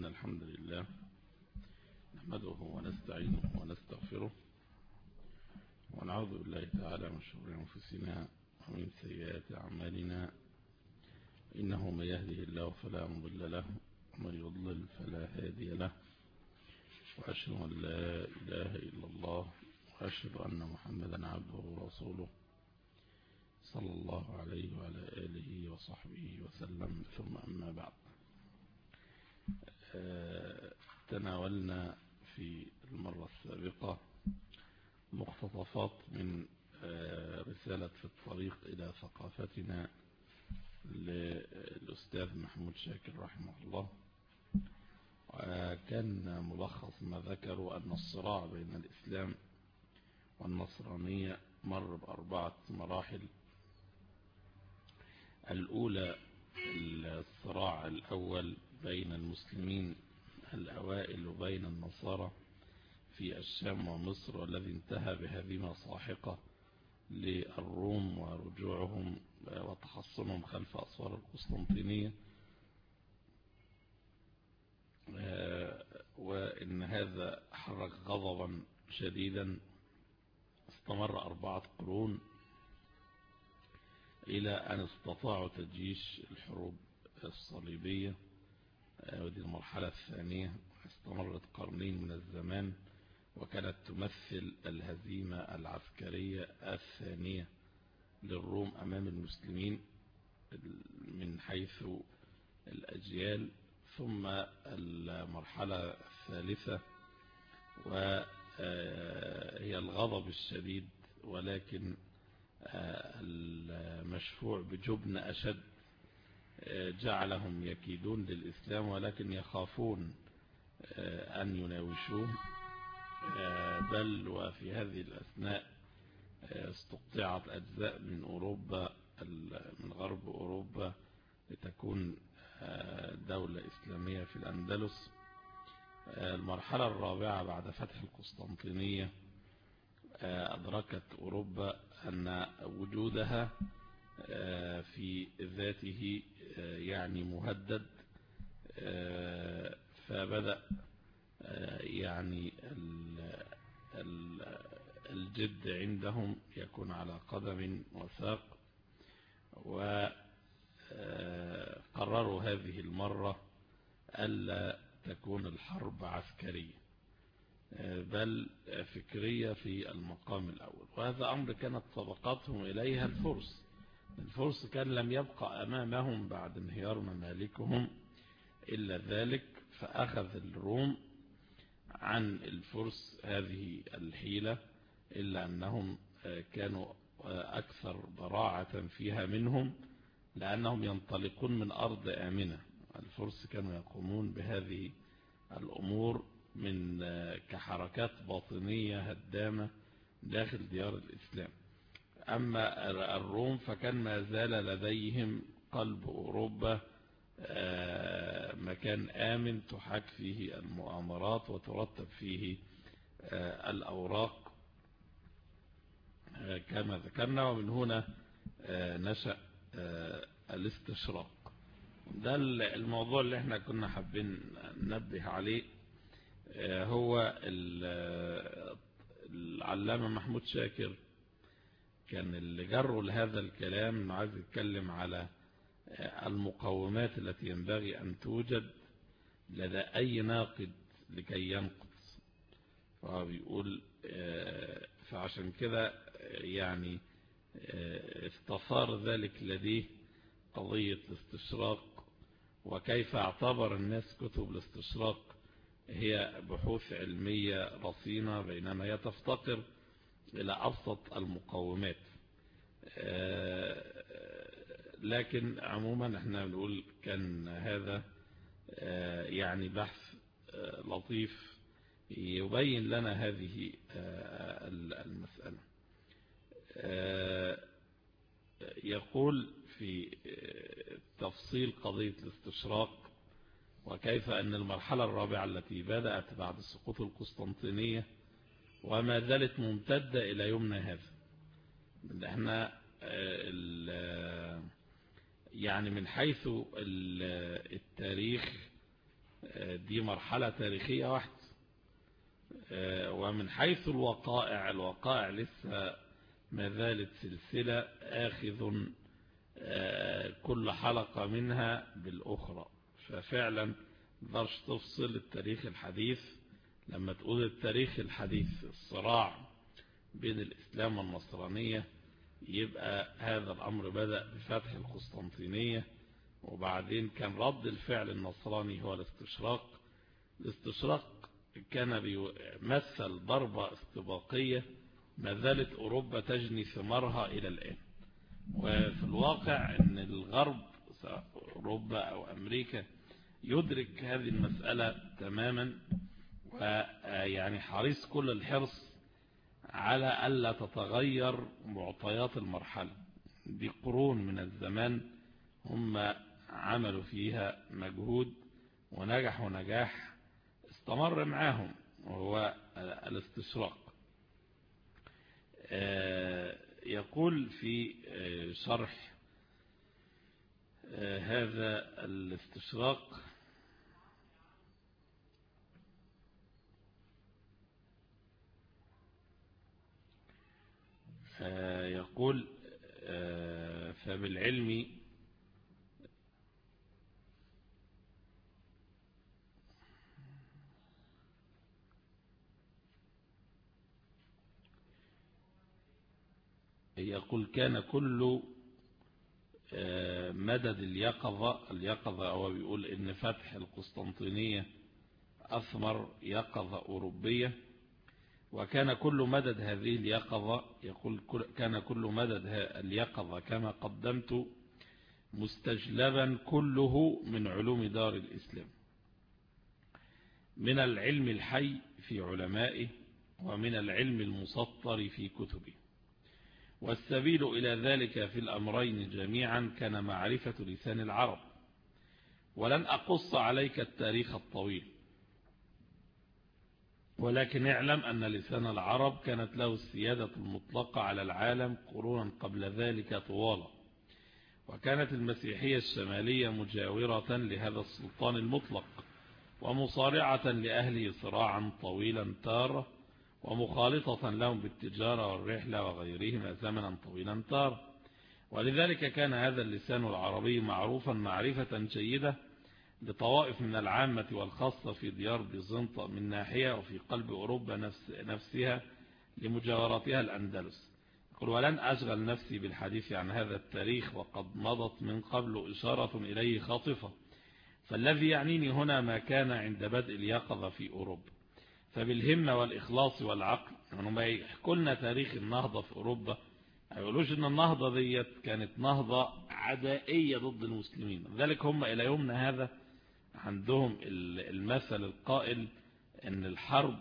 الحمد لله نحمده ونستعينه ونستغفره ونعوذ بالله تعالى من شرور أنفسنا ومن سيئات أعمالنا، إنه من يهده الله فلا مضل له ومن يضلل فلا هادي له، وأشهد أن لا إله إلا الله وأشهد أن محمدا عبده ورسوله صلى الله عليه وعلى آله وصحبه وسلم. ثم أما بعد، تناولنا في المرة السابقة مقتطفات من رسالة في الطريق إلى ثقافتنا للأستاذ محمود شاكر رحمه الله، وكان ملخص ما ذكروا أن الصراع بين الإسلام والنصرانية مر بأربعة مراحل. الأولى الصراع الأول بين المسلمين الأوائل وبين النصارى في الشام ومصر، والذي انتهى بهزيمة ساحقة للروم ورجوعهم وتحصنهم خلف أسوار القسطنطينية، وإن هذا حرك غضبا شديدا استمر 4 قرون إلى أن استطاعوا تجيش الحروب الصليبية، ودي المرحلة الثانية استمرت 2 قرون من الزمان، وكانت تمثل الهزيمة العسكرية الثانية للروم أمام المسلمين من حيث الأجيال. ثم المرحلة الثالثة وهي الغضب الشديد، ولكن المشفوع بجبن أشد جعلهم يكيدون للإسلام ولكن يخافون أن يناوشوه، بل وفي هذه الأثناء استقطعت أجزاء من أوروبا من غرب أوروبا لتكون دولة إسلامية في الأندلس. المرحلة الرابعة بعد فتح القسطنطينية أدركت أوروبا أن وجودها في ذاته يعني مهدد، فبدأ يعني الجد عندهم يكون على قدم وساق، وقرروا هذه المرة ألا تكون الحرب عسكرية بل فكرية في المقام الأول، وهذا أمر كانت سبقتهم إليها الفرس كان لم يبقى أمامهم بعد انهيار ممالكهم إلا ذلك، فأخذ الروم عن الفرس هذه الحيلة، إلا أنهم كانوا أكثر براعة فيها منهم لأنهم ينطلقون من أرض آمنة. الفرس كانوا يقومون بهذه الأمور من كحركات باطنية هدامة داخل ديار الإسلام. أما الروم فكان ما زال لديهم قلب أوروبا مكان آمن تحاك فيه المؤامرات وترتب فيه الأوراق كما ذكرنا، ومن هنا نشأ الاستشراق. ده الموضوع اللي احنا كنا حابين ننبه عليه. هو العلامة محمود شاكر كان اللي جروا لهذا الكلام انه عايز يتكلم على المقومات التي ينبغي أن توجد لدى أي ناقد لكي ينقد، فهو بيقول فعشان كده يعني استثار ذلك لديه قضية الاستشراق، وكيف اعتبر الناس كتب الاستشراق هي بحوث علمية رصينة بينما هي تفتقر إلى أبسط المقومات. لكن عموما احنا بنقول كان هذا يعني بحث لطيف يبين لنا هذه المسألة. يقول في تفصيل قضية الاستشراق وكيف أن المرحلة الرابعة التي بدأت بعد سقوط القسطنطينية وما زالت ممتدة إلى يومنا هذا، احنا يعني من حيث التاريخ دي مرحلة تاريخية واحدة. ومن حيث الوقائع لسه ما زالت سلسلة آخذ كل حلقة منها بالأخرى. ففعلا مقدرش تفصل التاريخ الحديث. لما تقول التاريخ الحديث الصراع بين الإسلام والنصرانية، يبقى هذا الأمر بدأ بفتح القسطنطينية، وبعدين كان رد الفعل النصراني هو الاستشراق. الاستشراق كان بيمثل ضربة استباقية ما زالت أوروبا تجني ثمارها إلى الآن. وفي الواقع أن الغرب أوروبا أو أمريكا يدرك هذه المسألة تماما، ويعني حريص كل الحرص على ألا تتغير معطيات المرحلة دي. قرون من الزمان هم عملوا فيها مجهود ونجحوا نجاح استمر معهم، وهو الاستشراق. يقول في شرح هذا الاستشراق: يقول فبالعلم يقول كان كل مدد اليقظة هو بيقول إن فتح القسطنطينية أثمر يقظة أوروبية، وكان كل مدد هذه اليقظة، يقول كان كل مدد اليقظة كما قدمت مستجلبا كله من علوم دار الإسلام، من العلم الحي في علمائه ومن العلم المسطر في كتبه. والسبيل إلى ذلك في الأمرين جميعا كان معرفة لسان العرب. ولن أقص عليك التاريخ الطويل، ولكن اعلم أن لسان العرب كانت له السيادة المطلقة على العالم قرونا قبل ذلك طوالا، وكانت المسيحية الشمالية مجاورة لهذا السلطان المطلق ومصارعة لأهله صراعا طويلا تارة، ومخالطة لهم بالتجارة والرحلة وغيرهما زمنا طويلا تارة. ولذلك كان هذا اللسان العربي معروفا معرفة جيدة لطوائف من العامة والخاصة في ديار بيزنطة من ناحية، وفي قلب أوروبا نفسها لمجاورتها الأندلس. يقول: ولن أشغل نفسي بالحديث عن هذا التاريخ، وقد مضت من قبل إشارة إليه خاطفة، فالذي يعنيني هنا ما كان عند بدء اليقظة في أوروبا. فبالهمة والإخلاص والعقل، يعني ما يحكوا لنا تاريخ النهضة في أوروبا، ما يقولوش إن النهضة ديت كانت نهضة عدائية ضد المسلمين. لذلك هم إلى يومنا هذا عندهم المثل القائل إن الحرب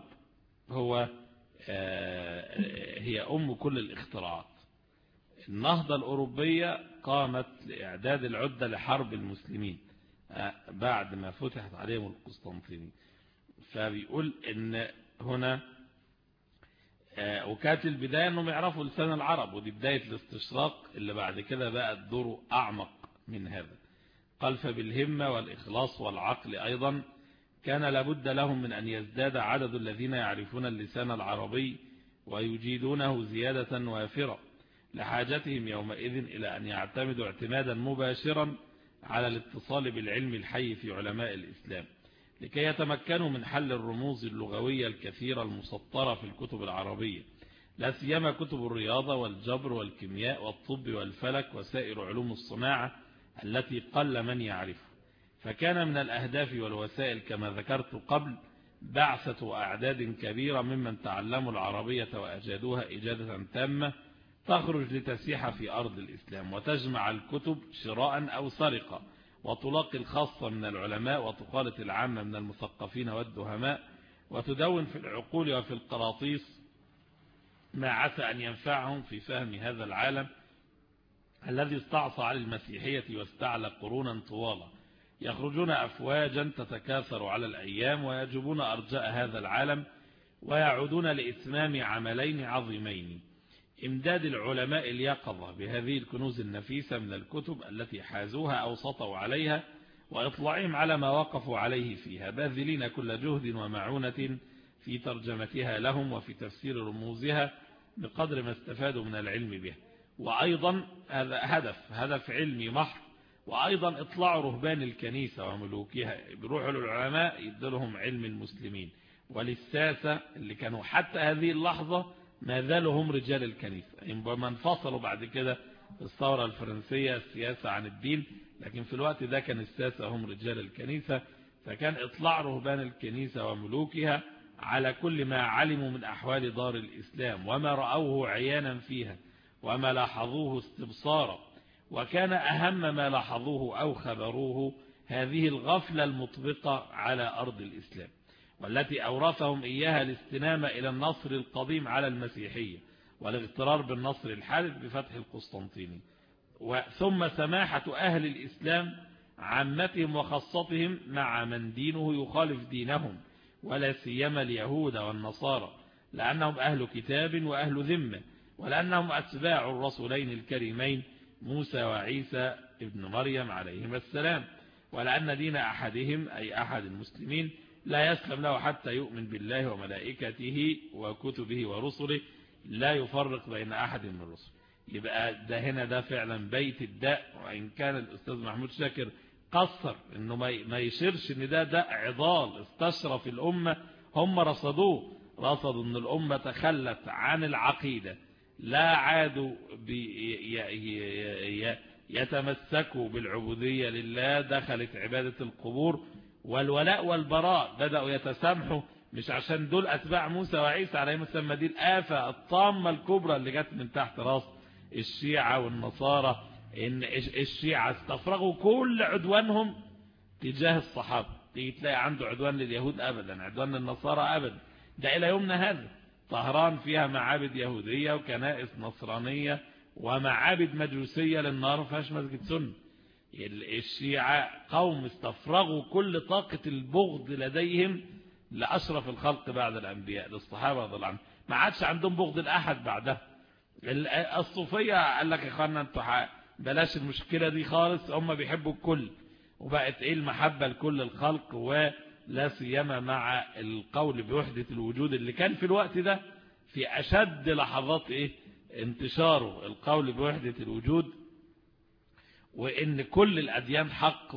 هي أم كل الاختراعات. النهضة الأوروبية قامت لإعداد العدة لحرب المسلمين بعد ما فتحت عليهم القسطنطينية. فبيقول إن هنا وكانت البداية أنهم يعرفوا لسان العرب، ودي بداية الاستشراق اللي بعد كده بقى الدور أعمق من هذا. قال: فبالهمة والإخلاص والعقل أيضا كان لابد لهم من أن يزداد عدد الذين يعرفون اللسان العربي ويجيدونه زيادة وافرة لحاجتهم يومئذ إلى أن يعتمدوا اعتمادا مباشرا على الاتصال بالعلم الحي في علماء الإسلام، لكي يتمكنوا من حل الرموز اللغوية الكثيرة المسطرة في الكتب العربية، لا سيما كتب الرياضة والجبر والكيمياء والطب والفلك وسائر علوم الصناعة التي قل من يعرف. فكان من الأهداف والوسائل كما ذكرت قبل بعثة أعداد كبيرة ممن تعلموا العربية وأجادوها إجادة تامة تخرج لتسيح في أرض الإسلام وتجمع الكتب شراء أو سرقة، وتلاقي الخاصة من العلماء وتخالط العامة من المثقفين والدهماء، وتدون في العقول وفي القراطيس ما عسى أن ينفعهم في فهم هذا العالم الذي استعصى على المسيحية واستعلى قرونا طوالا. يخرجون أفواجا تتكاثر على الأيام ويجبون أرجاء هذا العالم، ويعودون لإتمام عملين عظيمين: إمداد العلماء اليقظة بهذه الكنوز النفيسة من الكتب التي حازوها أو سطوا عليها، وإطلاعهم على ما وقفوا عليه فيها، باذلين كل جهد ومعونة في ترجمتها لهم وفي تفسير رموزها بقدر ما استفادوا من العلم بها. وأيضا هذا هدف علمي محض. وأيضا إطلاع رهبان الكنيسة وملوكها، بيروحوا للعلماء يدلهم علم المسلمين، وللساسة اللي كانوا حتى هذه اللحظة ما زالوا هم رجال الكنيسة، ما انفصلوا بعد كده في الثورة الفرنسية السياسة عن الدين، لكن في الوقت ده كان الساسة هم رجال الكنيسة. فكان إطلاع رهبان الكنيسة وملوكها على كل ما علموا من أحوال دار الإسلام وما رأوه عيانا فيها وما لاحظوه استبصارا. وكان أهم ما لاحظوه أو خبروه هذه الغفلة المطبقة على أرض الإسلام، والتي أورثهم إياها الاستنامة إلى النصر القديم على المسيحية والاغترار بالنصر الحادث بفتح القسطنطيني. ثم سماحة أهل الإسلام عامتهم وخاصتهم مع من دينه يخالف دينهم، ولا سيما اليهود والنصارى، لأنهم أهل كتاب وأهل ذمة، ولأنهم أتباع الرسولين الكريمين موسى وعيسى ابن مريم عليهما السلام، ولأن دين أحدهم أي أحد المسلمين لا يسلم له حتى يؤمن بالله وملائكته وكتبه ورسله، لا يفرق بين أحد من الرسل. يبقى ده هنا ده فعلا بيت الداء. وإن كان الأستاذ محمود شاكر قصر إنه ما يشيرش إن ده عضال استشرف الأمة، هم رصدوا أن الأمة تخلت عن العقيدة، لا عادوا يتمسكوا بالعبودية لله، دخلت عبادة القبور، والولاء والبراء بدأوا يتسامحوا، مش عشان دول أتباع موسى وعيسى عليهم السلام، دي الآفة الطامة الكبرى اللي جت من تحت راس الشيعة والنصارى، إن الشيعة استفرغوا كل عدوانهم تجاه الصحابة. تيجي تلاقي عنده عدوان لليهود أبدا، عدوان للنصارى أبدا، ده إلى يومنا هذا. طهران فيها معابد يهودية وكنائس نصرانية ومعابد مجوسية للنار، فيهاش مسجد سنة. الشيعة قوم استفرغوا كل طاقة البغض لديهم لأشرف الخلق بعد الأنبياء، للصحابة رضي الله عنهم، ما عادش عندهم بغض الأحد بعده. الصوفية قال لك يا اخوانا انتوا بلاش المشكلة دي خالص، هم بيحبوا الكل، وبقت ايه المحبة لكل الخلق، ولا سيما مع القول بوحدة الوجود اللي كان في الوقت ده في أشد لحظات ايه انتشاره، القول بوحدة الوجود، وإن كل الأديان حق،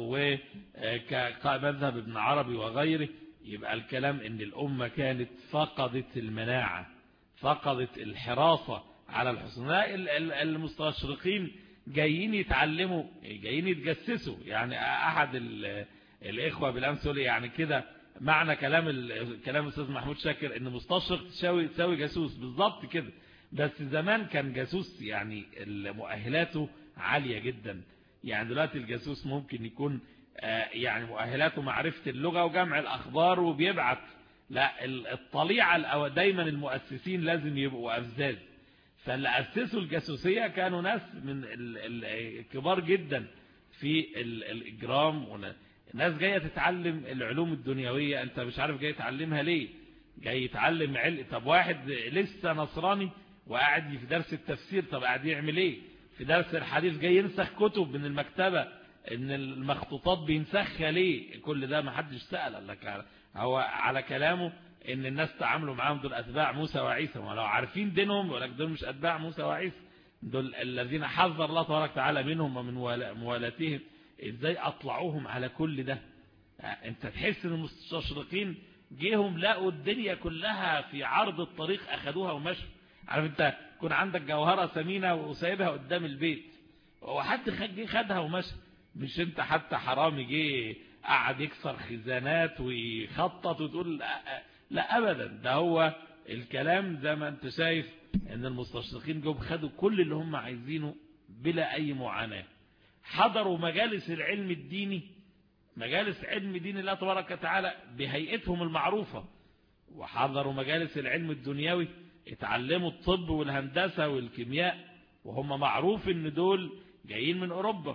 وكمذهب ابن عربي وغيره. يبقى الكلام إن الأمة كانت فقدت المناعة، فقدت الحراسة على الحصن. المستشرقين جايين يتعلموا، جايين يتجسسوا. يعني أحد الإخوة بالأمس يقول يعني كده معنى كلام الأستاذ محمود شاكر إن مستشرق تساوي جاسوس، بالضبط كده. بس زمان كان جاسوس يعني مؤهلاته عالية جدا. يعني دلوقتي الجاسوس ممكن يكون يعني مؤهلاته معرفة اللغة وجمع الأخبار وبيبعت، لا الطليعة دايما المؤسسين لازم يبقوا أفزاز. فاللي أسسوا الجاسوسية كانوا ناس من الكبار جدا في الإجرام، ناس جاية تتعلم العلوم الدنيوية. أنت مش عارف جاي تعلمها ليه؟ جاي يتعلم طب واحد لسه نصراني وقاعد في درس التفسير، طب قاعد يعمل ايه في درس الحديث؟ جاي ينسخ كتب من المكتبة، ان المخطوطات بينسخها ليه؟ كل ده ما حدش سأل. لك هو على كلامه ان الناس تعاملوا معاهم دول اتباع موسى وعيسى، ولو عارفين دينهم ولك دول مش اتباع موسى وعيسى، دول الذين حذر الله تبارك وتعالى منهم ومن موالاتهم. ازاي اطلعوهم على كل ده؟ انت تحس ان المستشرقين جيهم لقوا الدنيا كلها في عرض الطريق، اخدوها ومشوا. عارف انت يكون عندك جوهرة ثمينة وسايبها قدام البيت، وحد جه خدها ومشى، مش انت حتى حرامي جه قعد يكسر خزانات ويخطط وتقول لا ابدا. ده هو الكلام زي ما انت شايف ان المستشرقين جم خدوا كل اللي هم عايزينه بلا اي معاناة. حضروا مجالس العلم الديني، مجالس علم دين الله تبارك وتعالى بهيئتهم المعروفة، وحضروا مجالس العلم الدنيوي، اتعلموا الطب والهندسة والكيمياء، وهم معروف ان دول جايين من اوروبا،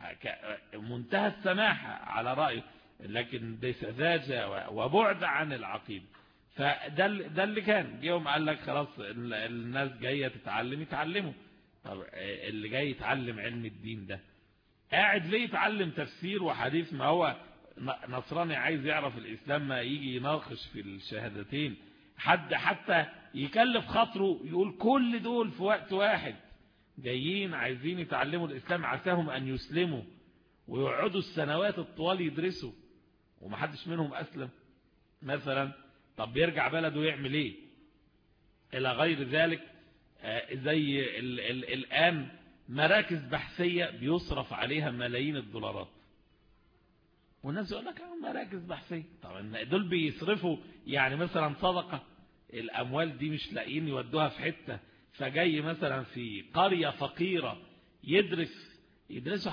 منتهى السماحة على رأيه، لكن دي سذاجة وبعد عن العقيدة. فده اللي كان جيهم قال لك خلاص الناس جاية تتعلم، يتعلموا. طب اللي جاي يتعلم علم الدين ده قاعد ليه يتعلم تفسير وحديث؟ ما هو نصراني عايز يعرف الإسلام، ما يجي يناقش في الشهادتين. حد حتى يكلف خاطره يقول كل دول في وقت واحد جايين عايزين يتعلموا الإسلام، عساهم أن يسلموا ويقعدوا السنوات الطوال يدرسوا ومحدش منهم أسلم مثلا. طب بيرجع بلده يعمل ايه؟ إلى غير ذلك. زي الآن مراكز بحثية بيصرف عليها ملايين الدولارات، والناس يقول لك مراكز بحثية. طبعا دول بيصرفوا يعني مثلا صدقة، الأموال دي مش لاقيين يودوها في حتة، فجاي مثلا في قرية فقيرة يدرسوا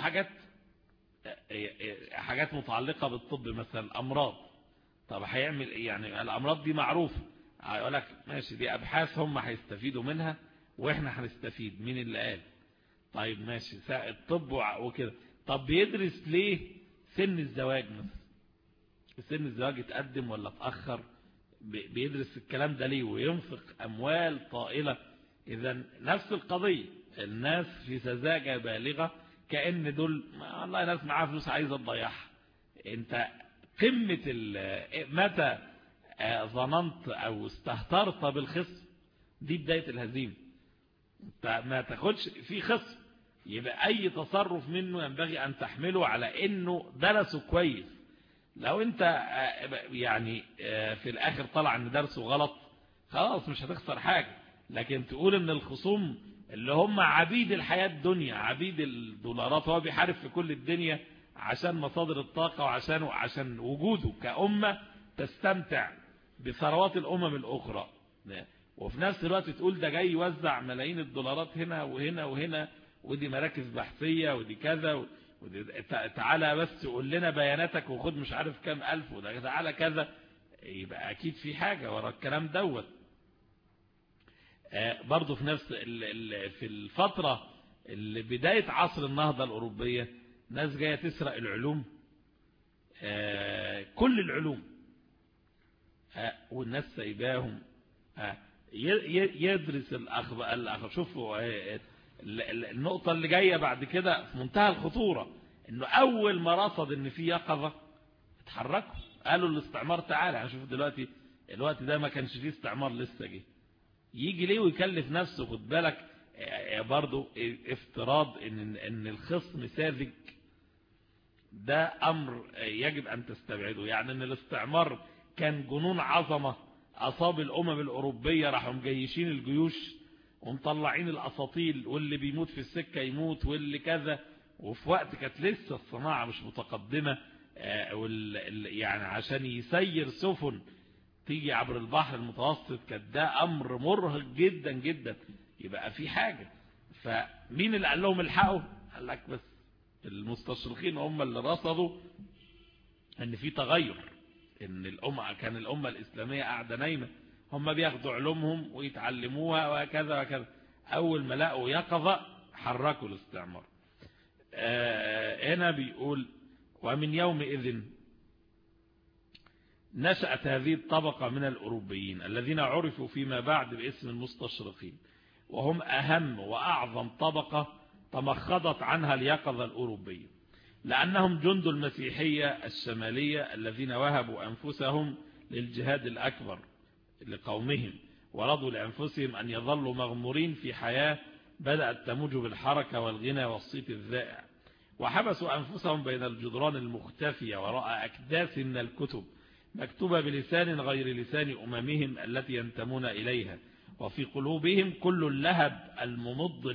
حاجات متعلقة بالطب مثلا، أمراض. طب هيعمل ايه يعني؟ الأمراض دي معروفة، هيقول لك ماشي دي أبحاث هم هيستفيدوا منها وإحنا هنستفيد. مين اللي قال؟ طيب ماشي الطب وكده. طب بيدرس ليه سن الزواج مثلا؟ سن الزواج اتقدم ولا اتأخر؟ بيدرس الكلام ده ليه وينفق أموال طائلة؟ إذا نفس القضية، الناس في سذاجة بالغة، كأن دول والله ناس معاها فلوس عايزة تضيعها. انت قمة متى ظننت أو استهترت بالخصم؟ دي بداية الهزيمة. ما تاخدش في خصم، يبقى أي تصرف منه ينبغي أن تحمله على أنه درسه كويس. لو أنت يعني في الآخر طلع أن درسه غلط، خلاص مش هتخسر حاجة. لكن تقول أن الخصوم اللي هم عبيد الحياة الدنيا، عبيد الدولارات، هو بيحارب في كل الدنيا عشان مصادر الطاقة وعشان وجوده كأمة تستمتع بثروات الأمم الأخرى، وفي نفس الوقت تقول ده جاي يوزع ملايين الدولارات هنا وهنا وهنا، ودي مراكز بحثية ودي كذا تعالى بس قول لنا بياناتك وخد مش عارف كام ألف، وده تعالى كذا. يبقى أكيد في حاجة ورا الكلام دوت. برضو في نفس في الفترة اللي بداية عصر النهضة الأوروبية، ناس جاية تسرق العلوم، كل العلوم، والناس سايباهم. يدرس الأخبار. شوفوا النقطة اللي جاية بعد كده في منتهى الخطورة، انه اول ما رصد ان في يقظة اتحركوا، قالوا الاستعمار تعالى. هنشوف دلوقتي الوقت ده ما كانش فيه استعمار لسه جه، يجي ليه ويكلف نفسه؟ خد بالك برضو افتراض ان الخصم ساذج، ده امر يجب ان تستبعده. يعني ان الاستعمار كان جنون عظمة اصاب الامم الاوروبية، راحوا مجيشين الجيوش ومطلعين الاساطيل، واللي بيموت في السكة يموت واللي كذا، وفي وقت كانت لسه الصناعة مش متقدمة. يعني عشان يسير سفن تيجي عبر البحر المتوسط كان ده امر مرهق جدا جدا. يبقى في حاجة. فمين اللي قال لهم الحقوا؟ قال لك بس المستشرقين هم اللي رصدوا ان في تغير، ان الامة الاسلامية قاعدة نايمة، هم بياخدوا علومهم ويتعلموها وكذا وكذا. اول ما لقوا يقظة حركوا الاستعمار. هنا بيقول ومن يومئذ نشأت هذه الطبقة من الأوروبيين الذين عرفوا فيما بعد باسم المستشرقين، وهم أهم وأعظم طبقة تمخضت عنها اليقظة الأوروبية، لأنهم جند المسيحية الشمالية الذين وهبوا أنفسهم للجهاد الأكبر لقومهم، ورضوا لأنفسهم أن يظلوا مغمورين في حياة بدأت تموج بالحركة والغنى والصيت الذائع، وحبسوا أنفسهم بين الجدران المختفية وراء أكداس من الكتب مكتوبة بلسان غير لسان أممهم التي ينتمون إليها، وفي قلوبهم كل اللهب الممض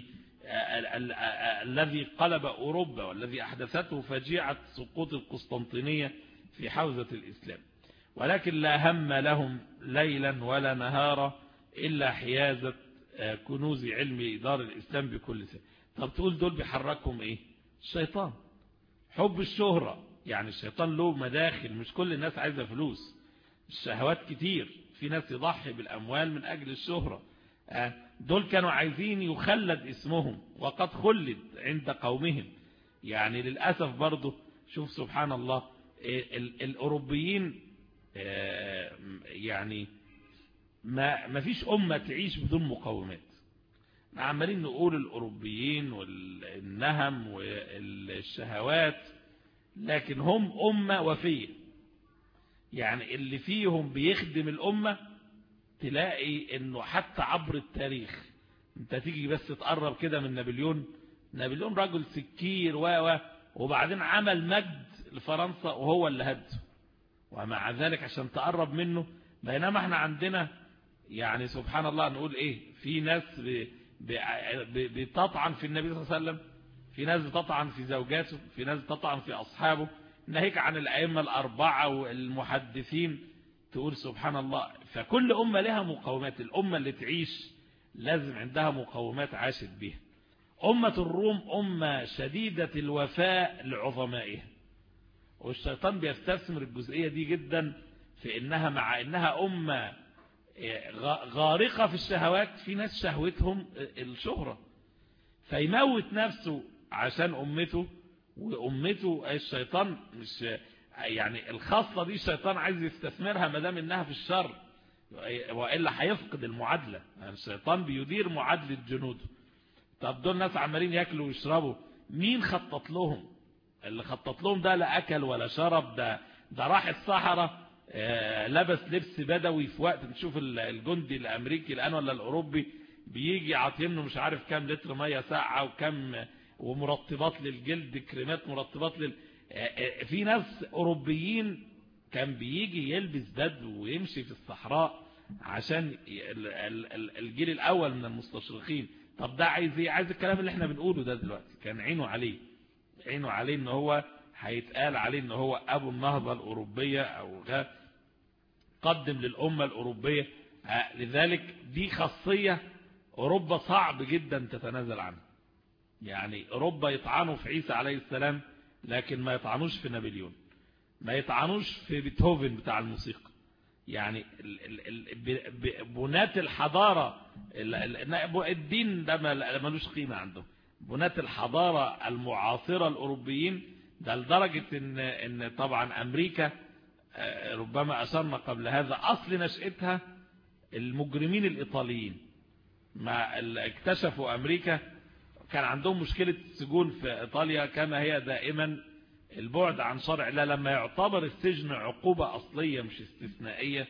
الذي قلب أوروبا، والذي أحدثته فجيعة سقوط القسطنطينية في حوزة الإسلام. ولكن لا هم لهم ليلا ولا نهارا إلا حيازة كنوز علم دار الإسلام بكل سنة. طب تقول دول بيحركهم إيه؟ الشيطان، حب الشهرة. يعني الشيطان له مداخل، مش كل الناس عايزة فلوس، الشهوات كتير، في ناس يضحي بالأموال من أجل الشهرة. دول كانوا عايزين يخلد اسمهم وقد خلد عند قومهم. يعني للأسف برضو شوف سبحان الله، الأوروبيين يعني ما فيش أمة تعيش بدون مقومات. عمالين نقول الأوروبيين والنهم والشهوات، لكن هم أمة وفية. يعني اللي فيهم بيخدم الأمة تلاقي انه حتى عبر التاريخ، انت تيجي بس تقرب كده من نابليون رجل سكير وبعدين عمل مجد لفرنسا وهو اللي هده، ومع ذلك عشان تقرب منه. بينما احنا عندنا يعني سبحان الله نقول ايه، في ناس بتطعن في النبي صلى الله عليه وسلم، في ناس بتطعن في زوجاته، في ناس بتطعن في أصحابه، ناهيك عن الأئمة الأربعة والمحدثين. تقول سبحان الله. فكل أمة لها مقومات. الأمة اللي تعيش لازم عندها مقومات عاشت بها. أمة الروم أمة شديدة الوفاء لعظمائها، والشيطان بيستثمر الجزئية دي جدا في إنها مع إنها أمة غارقة في الشهوات، في ناس شهوتهم الشهرة، فيموت نفسه عشان أمته. وأمته الشيطان مش يعني الخاصة دي الشيطان عايز يستثمرها مدام إنها في الشر، وإلا هيفقد المعادلة. يعني الشيطان بيدير معادلة جنوده. طب دول ناس عمالين يأكلوا ويشربوا، مين خطط لهم؟ اللي خطط لهم ده لا أكل ولا شرب، ده راح الصحراء لبس لبس بدوي. في وقت بتشوف الجندي الأمريكي الآن ولا الأوروبي بيجي عاطينه مش عارف كام لتر مية ساقعة وكم ومرطبات للجلد، كريمات مرطبات في ناس أوروبيين كان بيجي يلبس بدو ويمشي في الصحراء عشان الجيل الأول من المستشرقين. طب ده عايز ايه؟ عايز الكلام اللي احنا بنقوله ده دلوقتي. كان عينه عليه ان هو هيتقال عليه ان هو ابو النهضة الأوروبية او قدم للأمة الأوروبية. لذلك دي خاصية أوروبا صعب جدا تتنازل عنها. يعني أوروبا يطعنوا في عيسى عليه السلام لكن ما يطعنوش في نابليون، ما يطعنوش في بيتهوفن بتاع الموسيقى. يعني بنات الحضارة الدين ده ملوش قيمة عندهم. بنات الحضارة المعاصرة الأوروبيين ده لدرجة إن طبعا أمريكا ربما أشرنا قبل هذا أصل نشأتها المجرمين الإيطاليين. ما اكتشفوا أمريكا كان عندهم مشكلة السجون في إيطاليا كما هي دائما البعد عن شرع الله. لما يعتبر السجن عقوبة أصلية مش استثنائية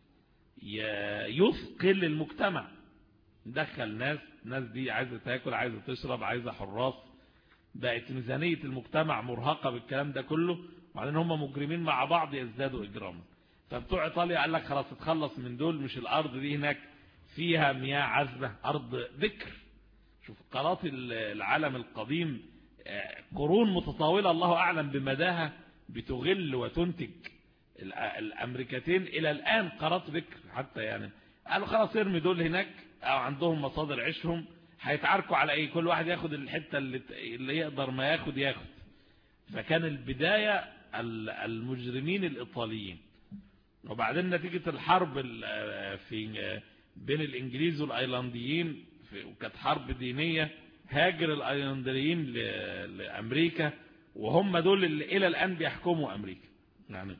يثقل المجتمع. دخل ناس دي عايزة تاكل، عايزة تشرب، عايزة حراس، بقت ميزانية المجتمع مرهقة بالكلام ده كله، وبعدين هم مجرمين مع بعض يزدادوا إجراما. فبتوع إيطاليا قال لك خلاص اتخلص من دول، مش الأرض دي هناك فيها مياه عذبة، أرض بكر. شوف قارات العالم القديم قرون متطاولة الله أعلم بمداها بتغل وتنتج. الأمريكتين إلى الآن قارات بكر حتى. يعني قالوا خلاص ارمي دول هناك أو عندهم مصادر عيشهم، هيتعاركوا على إيه؟ كل واحد ياخد الحتة اللي يقدر ما ياخد. فكان البداية المجرمين الإيطاليين. وبعدين نتيجة الحرب في بين الإنجليز والأيلانديين وكانت حرب دينية، هاجر الأيلانديين لأمريكا، وهم دول اللي إلى الآن بيحكموا أمريكا. يعني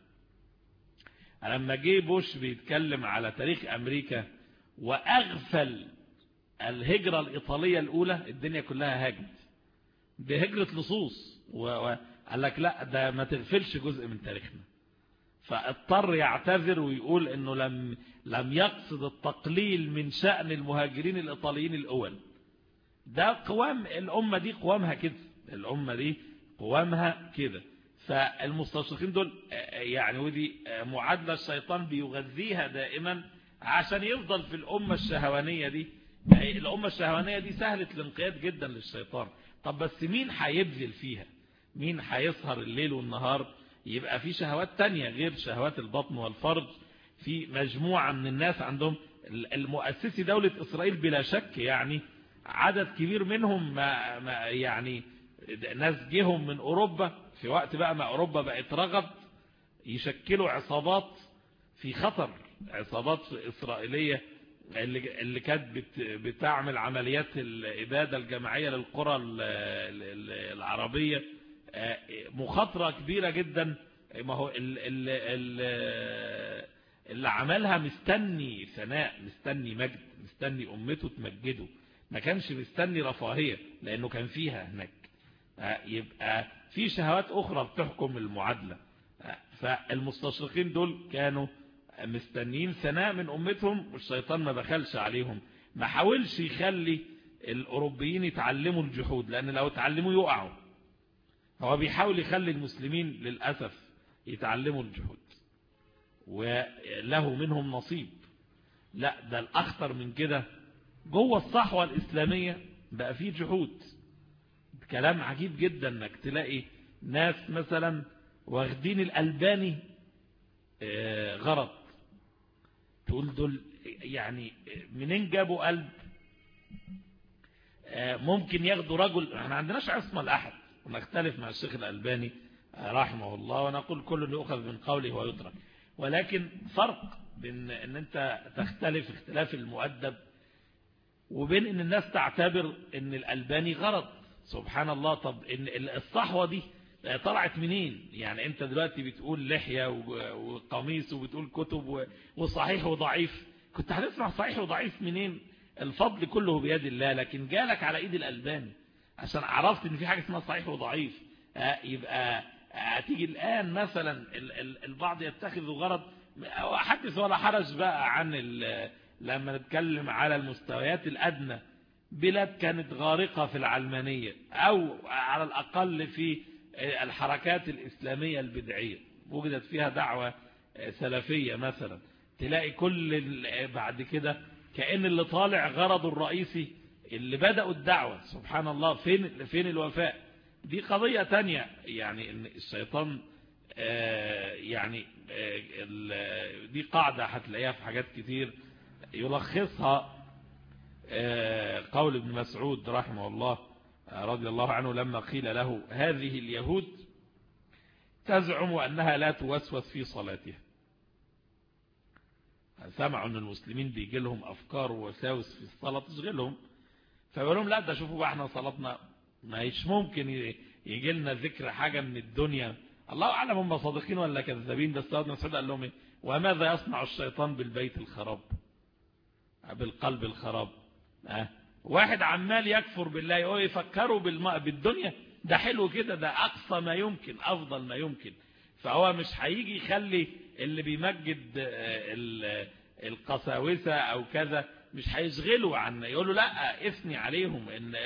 لما جه بوش بيتكلم على تاريخ أمريكا وأغفل الهجرة الإيطالية الأولى، الدنيا كلها هاجت. دي هجرة لصوص، وقال لك لا ده ما تغفلش جزء من تاريخنا. فاضطر يعتذر ويقول انه لم يقصد التقليل من شأن المهاجرين الإيطاليين الأول. ده قوام الأمة دي، قوامها كده. الأمة دي قوامها كده. فالمستشرقين دول يعني ودي معادلة الشيطان بيغذيها دائما عشان يفضل في الأمة الشهوانية دي. الأمة الشهوانية دي سهلة الانقياد جدا للشيطان. طب بس مين هيبذل فيها؟ مين هيسهر الليل والنهار؟ يبقى في شهوات تانية غير شهوات البطن والفرج. في مجموعة من الناس عندهم المؤسسي دولة إسرائيل بلا شك، يعني عدد كبير منهم يعني ناس جيهم من أوروبا في وقت بقى ما أوروبا بقت رغد، يشكلوا عصابات في خطر، عصابات إسرائيلية اللي كانت بتعمل عمليات الإبادة الجماعية للقرى العربية. مخاطرة كبيرة جدا. ما هو اللي عملها مستني ثناء، مستني مجد، مستني أمته تمجده، ما كانش مستني رفاهية لأنه كان فيها هناك. يبقى في شهوات أخرى بتحكم المعادلة. فالمستشرقين دول كانوا مستنيين ثناء من أمتهم، والشيطان ما بخلش عليهم، ما حاولش يخلي الأوروبيين يتعلموا الجحود، لأن لو تعلموا يقعوا. هو بيحاول يخلي المسلمين للأسف يتعلموا الجحود وله منهم نصيب. لا، ده الأخطر من كده، جوه الصحوة الإسلامية بقى فيه جحود. كلام عجيب جدا انك تلاقي ناس مثلا واخدين الألباني غرض، تقول دول يعني منين جابوا قلب؟ ممكن ياخدوا رجل، احنا عندناش عصمة لأحد، ونختلف مع الشيخ الألباني رحمه الله، ونقول كل يؤخذ من قوله ويترك، ولكن فرق بين ان انت تختلف اختلاف المؤدب وبين ان الناس تعتبر ان الألباني غرض. سبحان الله. طب ان الصحوة دي طلعت منين؟ يعني انت دلوقتي بتقول لحية وقميص وبتقول كتب وصحيح وضعيف، كنت هتسمع صحيح وضعيف منين؟ الفضل كله بيد الله، لكن جالك على ايد الألباني عشان عرفت ان في حاجة اسمها صحيح وضعيف. يبقى هتيجي الآن مثلا البعض يتخذ غرض. حدث ولا حرج بقى عن لما نتكلم على المستويات الأدنى، بلاد كانت غارقة في العلمانية أو على الأقل في الحركات الإسلامية البدعية، وجدت فيها دعوة سلفية مثلا، تلاقي كل بعد كده كأن اللي طالع غرضه الرئيسي اللي بدأوا الدعوة. سبحان الله. فين الوفاء؟ دي قضية تانية. يعني ان الشيطان يعني دي قاعدة هتلاقيها في حاجات كتير، يلخصها قول ابن مسعود رحمه الله رضي الله عنه لما قيل له هذه اليهود تزعم أنها لا توسوس في صلاتها. سمعوا أن المسلمين بيجي لهم أفكار ووساوس في الصلاة تشغلهم، فقالوا لهم لا، ده شوفوا بقى احنا صلاتنا ما هيش ممكن يجي لنا ذكر حاجة من الدنيا. الله أعلم هم صادقين ولا كذابين، بس ابن مسعود قال لهم وماذا يصنع الشيطان بالبيت الخراب، بالقلب الخراب؟ واحد عمال يكفر بالله يفكروا بالدنيا، ده حلو كده، ده أقصى ما يمكن، أفضل ما يمكن. فهو مش هيجي يخلي اللي بيمجد القساوسة أو كذا مش هيشغلوا عن، يقولوا لا اثني عليهم ان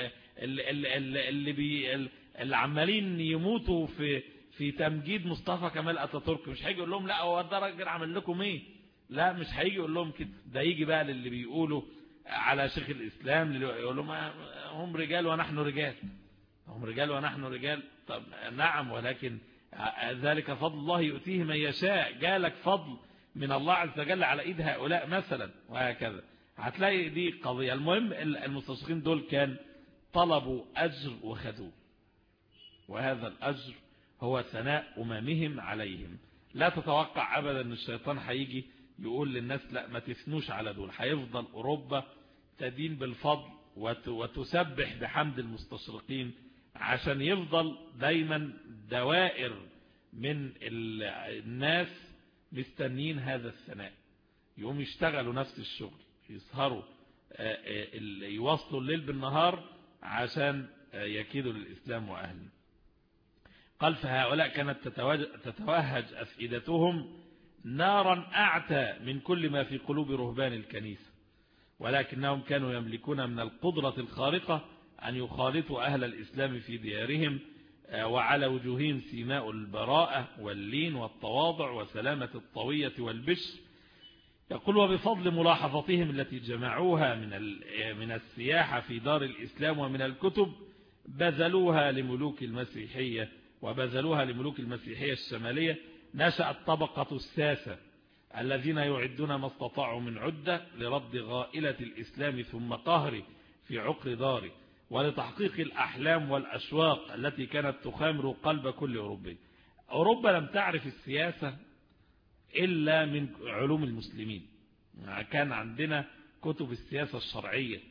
اللي عمالين يموتوا في تمجيد مصطفى كمال اتاتورك، مش هيجي يقول لهم لا هو ده راجل عمل لكم ايه. لا، مش هيجي يقول لهم كده. ده يجي بقى للي بيقولوا على شيخ الإسلام اللي يقول لهم هم رجال ونحن رجال، هم رجال ونحن رجال. طب نعم، ولكن ذلك فضل الله يؤتيه من يشاء. جالك فضل من الله عز وجل على ايد هؤلاء مثلا، وهكذا هتلاقي دي قضية. المهم المستشرقين دول كان طلبوا أجر وخذوه، وهذا الأجر هو ثناء أممهم عليهم. لا تتوقع أبدا أن الشيطان هيجي يقول للناس لا ما تثنوش على دول. هيفضل أوروبا تدين بالفضل وتسبح بحمد المستشرقين عشان يفضل دايما دوائر من الناس مستنين هذا الثناء، يقوم يشتغلوا نفس الشغل، يسهروا يواصلوا الليل بالنهار عشان يكيدوا للإسلام وأهله. قال فهؤلاء كانت تتوهج أفئدتهم نارا أعتى من كل ما في قلوب رهبان الكنيسة، ولكنهم كانوا يملكون من القدرة الخارقة أن يخالطوا أهل الإسلام في ديارهم، وعلى وجوههم سيماء البراءة واللين والتواضع وسلامة الطوية والبشر. يقول وبفضل ملاحظتهم التي جمعوها من السياحة في دار الإسلام ومن الكتب بذلوها لملوك المسيحية، وبذلوها لملوك المسيحية الشمالية، نشأت طبقة الساسة الذين يعدون ما استطاعوا من عدة لرد غائلة الإسلام ثم قهره في عقر داره، ولتحقيق الأحلام والأشواق التي كانت تخامر قلب كل أوروبي. أوروبا لم تعرف السياسة إلا من علوم المسلمين. كان عندنا كتب السياسة الشرعية،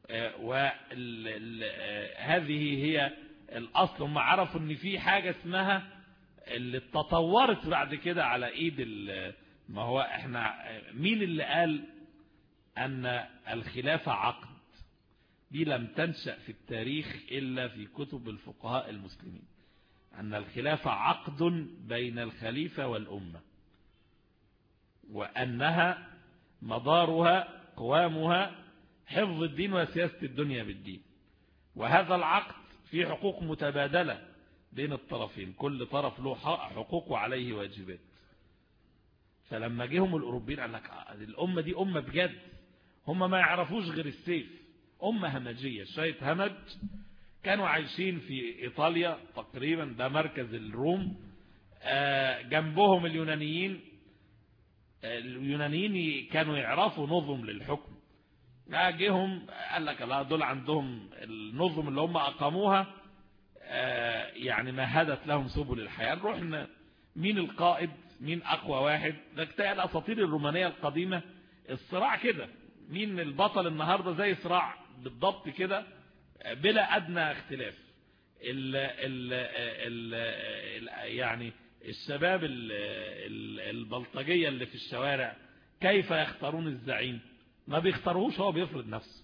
وهذه هي الأصل. هم عرفوا أن في حاجة اسمها اللي تطورت بعد كده على إيد ما هو إحنا مين اللي قال أن الخلافة عقد؟ دي لم تنشأ في التاريخ إلا في كتب الفقهاء المسلمين، أن الخلافة عقد بين الخليفة والأمة، وأنها مدارها قوامها حفظ الدين وسياسة الدنيا بالدين. وهذا العقد فيه حقوق متبادلة بين الطرفين، كل طرف له حقوق وعليه واجبات. فلما جيهم الأوروبيين قال لك الأمة دي أمة بجد، هم ما يعرفوش غير السيف، أمة همجية، شوية همج. كانوا عايشين في إيطاليا تقريبا، ده مركز الروم، جنبهم اليونانيين كانوا يعرفوا نظم للحكم. جيهم قال لك لا، دول عندهم النظم اللي هم أقاموها يعني مهدت لهم سبل الحياة. نروح مين القائد، مين أقوى واحد. ده كتاب الأساطير الرومانية القديمة الصراع كده، مين البطل النهاردة، زي صراع بالضبط كده بلا أدنى اختلاف. يعني الشباب البلطجية اللي في الشوارع كيف يختارون الزعيم؟ ما بيختاروهوش، هو بيفرض نفسه.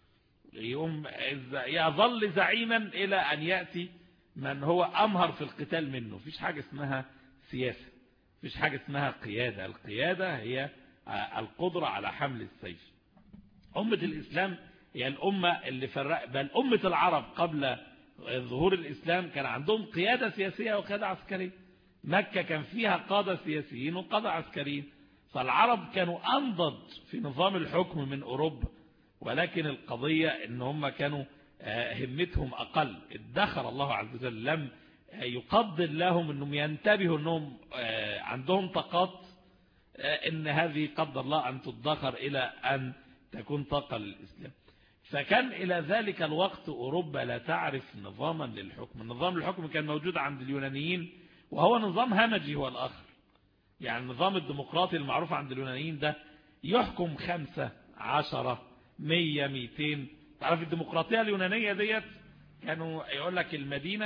يظل زعيما إلى أن يأتي من هو أمهر في القتال منه. فيش حاجة اسمها سياسة، فيش حاجة اسمها قيادة. القيادة هي القدرة على حمل السيف. أمة الإسلام هي الأمة اللي فرق، بل أمة العرب قبل ظهور الإسلام كان عندهم قيادة سياسية وقيادة عسكرية. مكة كان فيها قادة سياسيين وقادة عسكريين، فالعرب كانوا أنضج في نظام الحكم من أوروبا، ولكن القضية إن هم كانوا همتهم أقل. ادخر الله عز وجل، لم يقدر لهم أنهم ينتبهوا أنهم عندهم طاقات، إن هذه قدر الله أن تدخر إلى أن تكون طاقة للإسلام. فكان إلى ذلك الوقت أوروبا لا تعرف نظاما للحكم. النظام الحكم كان موجود عند اليونانيين، وهو نظام همجي هو الآخر. يعني النظام الديمقراطي المعروف عند اليونانيين ده يحكم 5 10 100 200. تعرف الديمقراطية اليونانية ديت كانوا يقول لك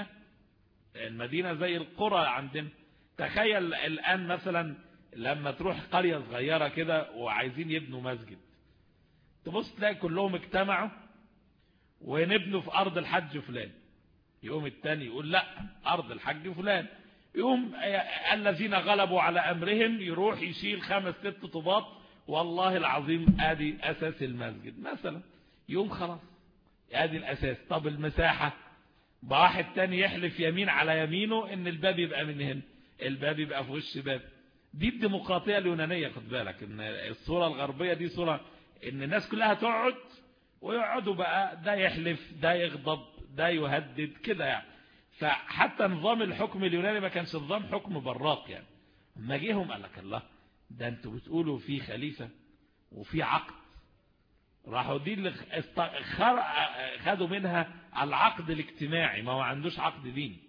المدينة زي القرى عندنا. تخيل الآن مثلا لما تروح قرية صغيرة كده وعايزين يبنوا مسجد، تبص تلاقي كلهم اجتمعوا ونبنوا في أرض الحج فلان. يقوم التاني يقول لا، أرض الحج فلان. يقوم الذين غلبوا على أمرهم يروح يشيل 5 6 طوبات، والله العظيم ادي أساس المسجد مثلا. يقوم خلاص ادي الأساس. طب المساحة، بواحد تاني يحلف يمين على يمينه ان الباب يبقى من هنا، الباب يبقى في وش باب. دي الديمقراطية اليونانية. خد بالك ان الصورة الغربية دي صورة ان الناس كلها تقعد ويقعدوا بقى، ده يحلف، ده يغضب، ده يهدد كده يعني. فحتى نظام الحكم اليوناني ما كانش نظام حكم براق يعني. اما جيهم قال لك الله، ده انتوا بتقولوا في خليفة وفي عقد. راحوا دي اللي خدوا منها العقد الاجتماعي، ما هو عندوش عقد ديني،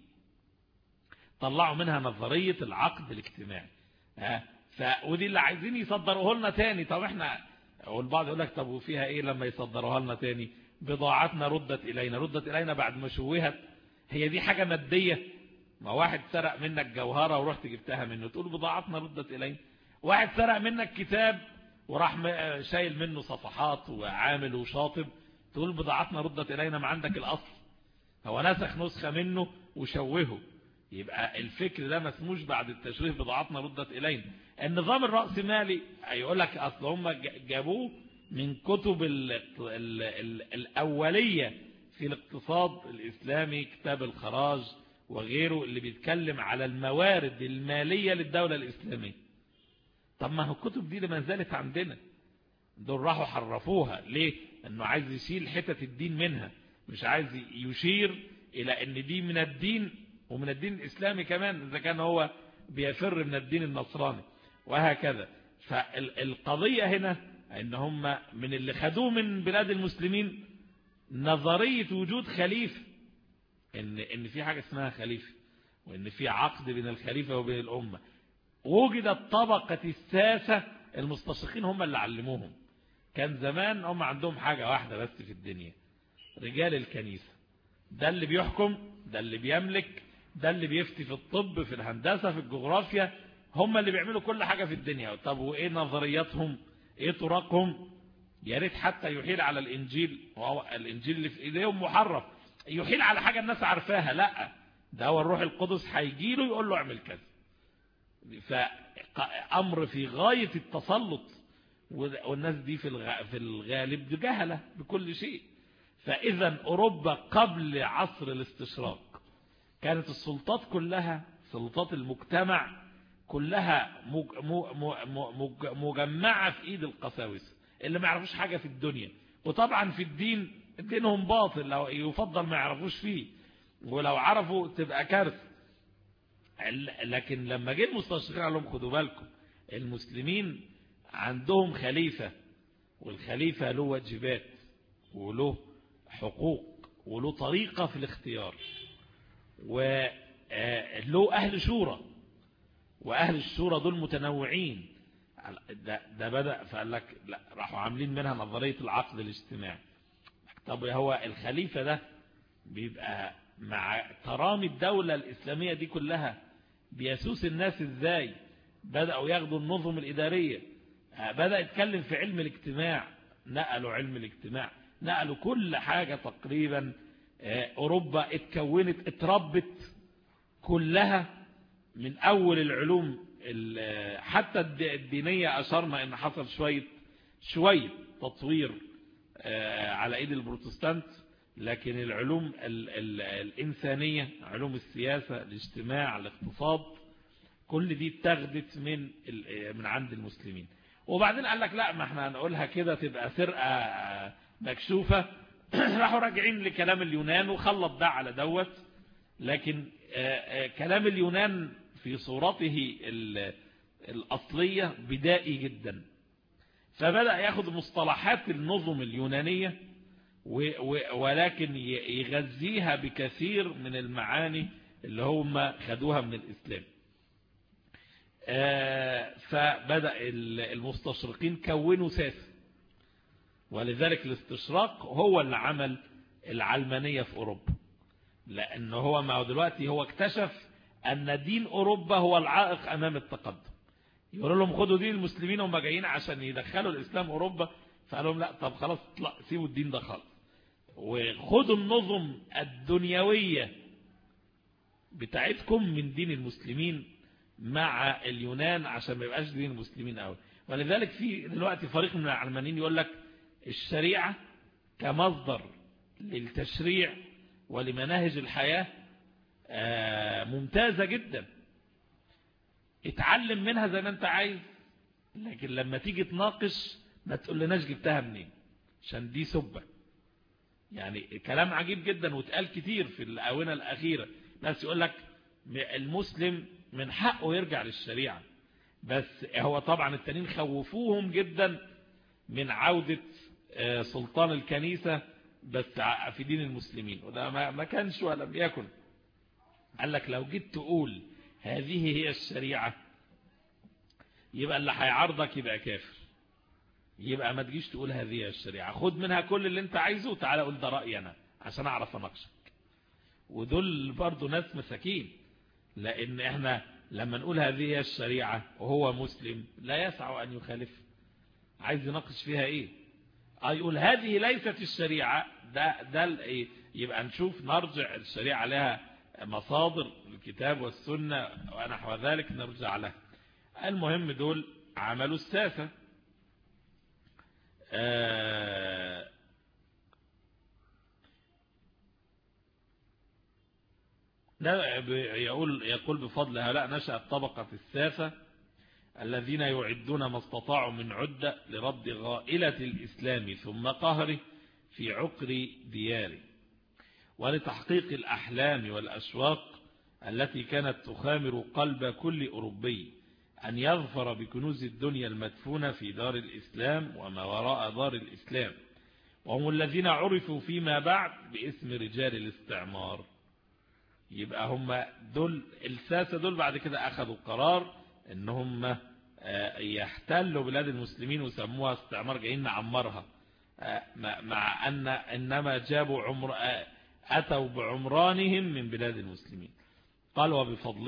طلعوا منها نظرية العقد الاجتماعي. ودي اللي عايزين يصدروه لنا تاني. طب احنا، والبعض يقول لك طب وفيها ايه لما يصدروها لنا تاني؟ بضاعتنا ردت الينا بعد ما شوهت. هي دي حاجة مادية؟ ما واحد سرق منك جوهرة ورحت جبتها منه تقول بضاعتنا ردت الينا. واحد سرق منك كتاب وراح شايل منه صفحات وعامل وشاطب تقول بضاعتنا ردت الينا، ما عندك الاصل، هو نسخ نسخة منه وشوهه. يبقى الفكر ده ما اسموش بعد التشويه بضاعتنا ردت الينا. النظام الرأسمالي يقول لك اصل هم جابوه من كتب الأولية في الاقتصاد الإسلامي، كتاب الخراج وغيره اللي بيتكلم على الموارد المالية للدولة الإسلامية. طب ما هو الكتب دي ما زالت عندنا، دول راحوا حرفوها. ليه؟ انه عايز يشيل حتة الدين منها، مش عايز يشير الى ان دي من الدين ومن الدين الإسلامي كمان، إذا كان هو بيفر من الدين النصراني وهكذا. فالقضية هنا ان هم من اللي خدوه من بلاد المسلمين نظرية وجود خليفة، ان في حاجة اسمها خليفة، وان في عقد بين الخليفة وبين الأمة. وجدت طبقة الساسة، المستشرقين هم اللي علموهم. كان زمان هم عندهم حاجة واحدة بس في الدنيا، رجال الكنيسة. ده اللي بيحكم، ده اللي بيملك، ده اللي بيفتي في الطب، في الهندسة، في الجغرافيا. هم اللي بيعملوا كل حاجة في الدنيا. طب وإيه نظرياتهم؟ إيه طرقهم؟ يا ريت حتى يحيل على الإنجيل، وهو الإنجيل اللي في إيديهم محرف، يحيل على حاجة الناس عارفاها. لا، ده هو الروح القدس هيجيله يقول له اعمل كذا. فأمر في غاية التسلط، والناس دي في الغالب جهلة بكل شيء. فإذا أوروبا قبل عصر الاستشراق كانت السلطات كلها، سلطات المجتمع كلها مجمعة في إيد القساوسة اللي ما يعرفوش حاجة في الدنيا. وطبعا في الدين دينهم باطل، لو يفضل ما يعرفوش فيه، ولو عرفوا تبقى كارثة. لكن لما جه المستشرقين قال لهم خدوا بالكم، المسلمين عندهم خليفة، والخليفة له واجبات وله حقوق وله طريقة في الاختيار، وله أهل شورى، وأهل الشورى دول متنوعين. ده بدأ فقال لك لا، راحوا عاملين منها نظرية العقد الاجتماعي. طب هو الخليفة ده بيبقى مع ترامي الدولة الإسلامية دي كلها بيسوس الناس ازاي؟ بدأوا ياخدوا النظم الإدارية، بدأ يتكلم في علم الاجتماع، نقلوا علم الاجتماع، نقلوا كل حاجة تقريبا. أوروبا اتربت كلها من أول العلوم حتى الدينية. أشرنا إن حصل شوية تطوير على إيد البروتستانت، لكن العلوم الإنسانية، علوم السياسة، الاجتماع، الاقتصاد، كل دي اتخذت من عند المسلمين. وبعدين قال لك لا، ما احنا هنقولها كده تبقى سرقة مكشوفة. راحوا راجعين لكلام اليونان وخلط ده على دوت. لكن كلام اليونان في صورته الأصلية بدائي جدا، فبدأ ياخد مصطلحات النظم اليونانية ولكن يغذيها بكثير من المعاني اللي هم خدوها من الإسلام. فبدأ المستشرقين كونوا ساسة، ولذلك الاستشراق هو اللي عمل العلمانية في أوروبا، لأنه هو ما دلوقتي هو اكتشف أن دين أوروبا هو العائق أمام التقدم. يقولوا لهم خدوا دين المسلمين، هم جايين عشان يدخلوا الإسلام أوروبا، فقالوا لهم لا، طب خلاص سيبوا الدين ده خالص، وخدوا النظم الدنيوية بتاعتكم من دين المسلمين مع اليونان عشان ما يبقاش دين المسلمين قوي. ولذلك في دلوقتي فريق من العلمانيين يقول لك الشريعة كمصدر للتشريع ولمناهج الحياة ممتازة جدا، اتعلم منها زي ما انت عايز، لكن لما تيجي تناقش ما تقول لناش جبتها منين، عشان دي سبة. يعني كلام عجيب جدا واتقال كتير في الآونة الأخيرة. ناس يقول لك المسلم من حقه يرجع للشريعة، بس هو طبعا التانيين خوفوهم جدا من عودة سلطان الكنيسة بس في دين المسلمين، وده ما كانش ولم يكن. قال لك لو جيت تقول هذه هي الشريعة يبقى اللي هيعارضك يبقى كافر، يبقى ما تجيش تقول هذه هي الشريعة، خد منها كل اللي انت عايزه وتعالى قول ده رأيي انا عشان اعرف اناقشك. ودول برضو ناس مساكين، لان احنا لما نقول هذه هي الشريعة وهو مسلم لا يسع ان يخالف، عايز يناقش فيها ايه؟ يقول هذه ليست الشريعة، ده يبقى نشوف نرجع الشريعة لها مصادر الكتاب والسنة ونحو ذلك نرجع لها. المهم دول عملوا الساسة. يقول بفضل هؤلاء نشأت طبقة الساسة الذين يعدون ما استطاعوا من عدة لرد غائلة الإسلام ثم قهره في عقر دياره، ولتحقيق الأحلام والأشواق التي كانت تخامر قلب كل أوروبي أن يظفر بكنوز الدنيا المدفونة في دار الإسلام وما وراء دار الإسلام، وهم الذين عرفوا فيما بعد باسم رجال الاستعمار. يبقى هم دول الساسة، دول بعد كده أخذوا قرار أنهم يحتلوا بلاد المسلمين وسموها استعمار، جايين نعمرها، مع أن إنما جابوا أتوا بعمرانهم من بلاد المسلمين. قال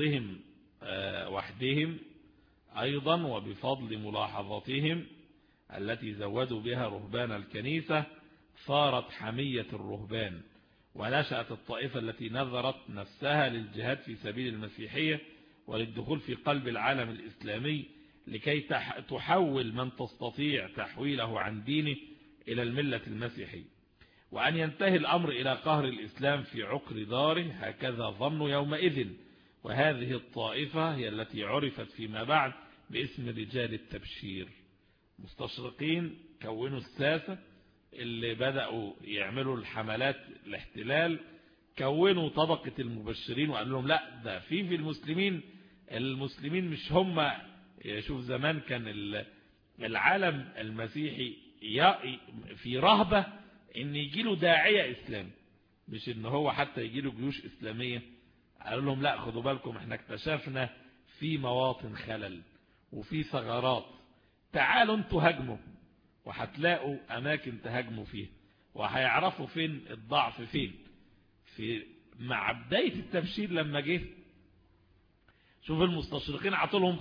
وبفضلهم وحدهم أيضا وبفضل ملاحظتهم التي زودوا بها رهبان الكنيسة صارت حمية الرهبان، ونشأت الطائفة التي نذرت نفسها للجهاد في سبيل المسيحية وللدخول في قلب العالم الإسلامي لكي تحول من تستطيع تحويله عن دينه إلى الملة المسيحية، وأن ينتهي الأمر إلى قهر الإسلام في عقر داره. هكذا ظنوا يومئذ، وهذه الطائفة هي التي عرفت فيما بعد باسم رجال التبشير. مستشرقين كونوا الساسة اللي بدأوا يعملوا الحملات الاحتلال، كونوا طبقة المبشرين وقالوا لهم لا، ده في المسلمين مش هم. شوف زمان كان العالم المسيحي في رهبة ان يجيله داعية اسلامي، مش ان هو حتى يجيله جيوش اسلامية. قالوا لهم لا، خدوا بالكم، احنا اكتشفنا في مواطن خلل وفي ثغرات، تعالوا انتوا هاجموا وهتلاقوا اماكن تهاجموا فيها، وهيعرفوا فين الضعف فين. مع بداية التبشير لما جه، شوف المستشرقين عطولهم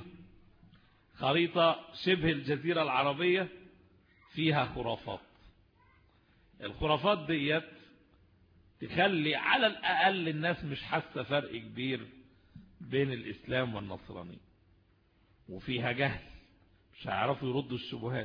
خريطة شبه الجزيرة العربية فيها خرافات. الخرافات ديت تخلي على الأقل الناس مش حاسة فرق كبير بين الإسلام والنصرانية، وفيها جهل مش هيعرفوا يردوا الشبهات.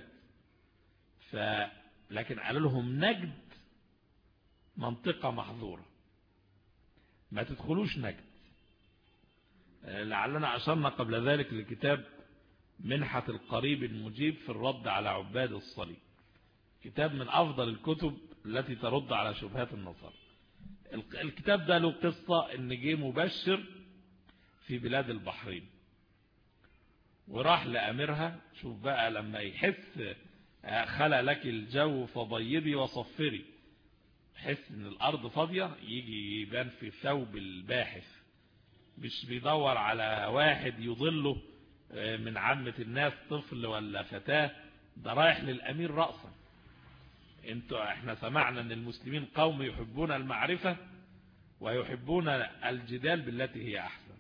لكن قالوا لهم نجد منطقة محظورة، ما تدخلوش نجد. لعلنا أشرنا قبل ذلك لكتاب منحة القريب المجيب في الرد على عباد الصليب، كتاب من أفضل الكتب التي ترد على شبهات النصارى. الكتاب ده له قصة إن جه مبشر في بلاد البحرين وراح لأميرها. شوف بقى لما يحس خلق لك الجو فبيضي وصفري، يحس إن الأرض فاضية، يجي يبان في ثوب الباحث، مش بيدور على واحد يضله من عامة الناس، طفل ولا فتاة، ده رايح للأمير رأسا. احنا سمعنا ان المسلمين قوم يحبون المعرفة ويحبون الجدال بالتي هي احسن.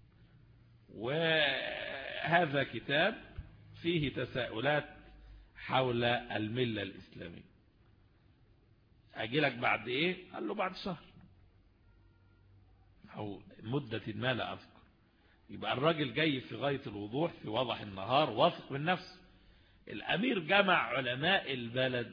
وهذا كتاب فيه تساؤلات حول الملة الإسلامية. اجيلك بعد ايه؟ قال له بعد شهر او مدة ما لا اذكر. يبقى الراجل جاي في غاية الوضوح، في وضح النهار، واثق من نفسه. الامير جمع علماء البلد،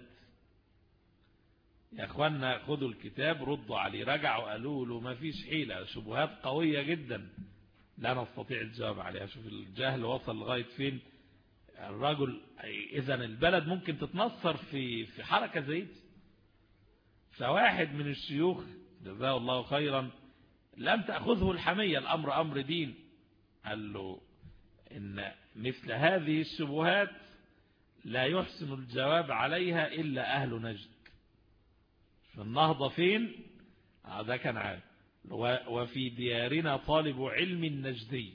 يا اخوانا خدوا الكتاب ردوا عليه. رجعوا قالوا له ما فيش حيلة، شبهات قوية جدا لا نستطيع الجواب عليها. شوف الجهل وصل لغاية فين. الرجل اذا البلد ممكن تتنصر في حركة زي دي. فواحد من الشيوخ جزاه الله خيرا لم تأخذه الحمية، الأمر أمر دين، قال له إن مثل هذه الشبهات لا يحسن الجواب عليها إلا أهل نجد. في النهضة فين؟ ده كان عارف. وفي ديارنا طالب علم نجدي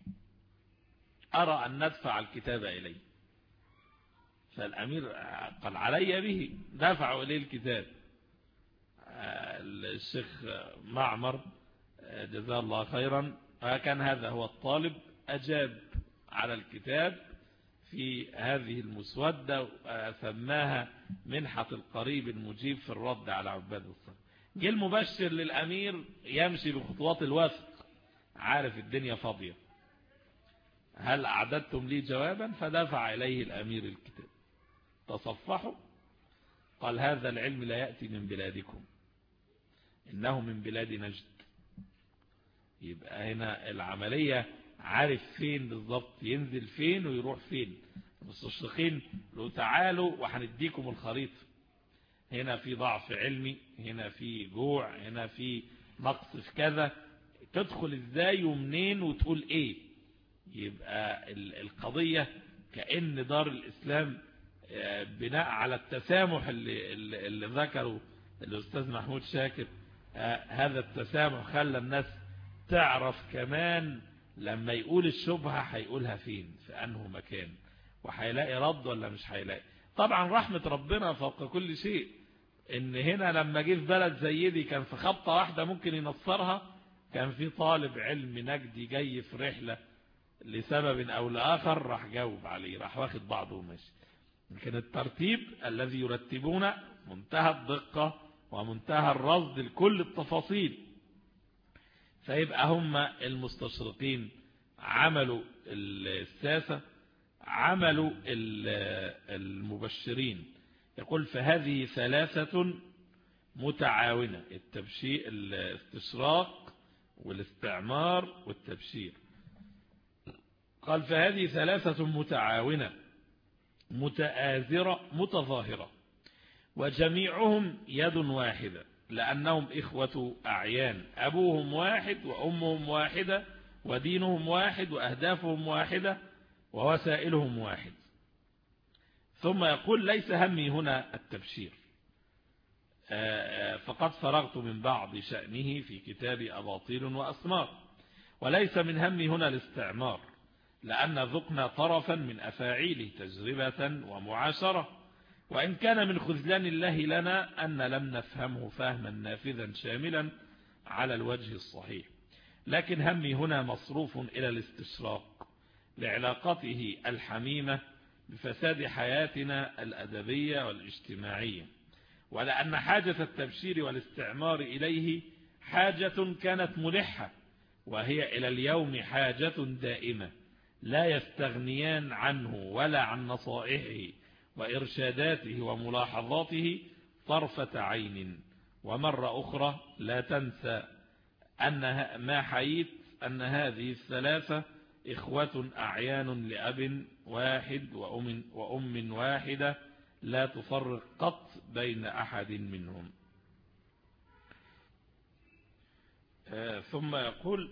أرى أن ندفع الكتاب إليه. فالأمير قال علي به، دفعوا إليه الكتاب. الشيخ معمر جزاه الله خيرا كان هذا هو الطالب، أجاب على الكتاب في هذه المسودة، سماها منحة القريب المجيب في الرد على عباد الصليب. جه المبشر للأمير يمشي بخطوات الوثق، عارف الدنيا فاضية، هل أعددتم لي جوابا؟ فدفع إليه الأمير الكتاب. تصفحوا، قال هذا العلم لا يأتي من بلادكم، إنه من بلاد نجد. يبقى هنا العملية عارف فين بالضبط ينزل فين ويروح فين. المستشرقين لو تعالوا وهنديكم الخريطة، هنا في ضعف علمي، هنا في جوع، هنا في نقص في كذا، تدخل ازاي ومنين وتقول ايه. يبقى القضية كأن دار الإسلام بناء على التسامح اللي ذكره الأستاذ محمود شاكر، هذا التسامح خلى الناس تعرف كمان لما يقول الشبهة هيقولها فين، في أنه مكان، وهيلاقي رد ولا مش هيلاقي. طبعا رحمة ربنا فوق كل شيء، ان هنا لما جه في بلد زي دي كان في خبطة واحدة ممكن ينصرها. كان في طالب علم نجدي جاي في رحلة لسبب او لآخر، راح جاوب عليه، راح واخد بعضه وماشي. لكن الترتيب الذي يرتبون منتهى الدقة ومنتهى الرصد لكل التفاصيل. فيبقى هم المستشرقين عملوا الساسة، عملوا المبشرين. يقول فهذه ثلاثة متعاونة، الاستشراق والاستعمار والتبشير. قال فهذه ثلاثة متعاونة متآزرة متظاهرة، وجميعهم يد واحدة، لأنهم إخوة أعيان، أبوهم واحد وأمهم واحدة ودينهم واحد وأهدافهم واحدة ووسائلهم واحد. ثم يقول ليس همي هنا التبشير، فقد فرغت من بعض شأنه في كتاب أباطيل وأسمار، وليس من همي هنا الاستعمار، لأن ذقنا طرفا من أفاعيله تجربة ومعاشرة، وإن كان من خذلان الله لنا أن لم نفهمه فهما نافذا شاملا على الوجه الصحيح. لكن همي هنا مصروف إلى الاستشراق لعلاقته الحميمة بفساد حياتنا الأدبية والاجتماعية، ولأن حاجة التبشير والاستعمار إليه حاجة كانت ملحة، وهي إلى اليوم حاجة دائمة لا يستغنيان عنه ولا عن نصائحه وإرشاداته وملاحظاته طرفة عين. ومرة أخرى لا تنسى أن ما حييت أن هذه الثلاثة إخوة أعيان لأب واحد وأم واحدة لا تفرق قط بين أحد منهم. ثم يقول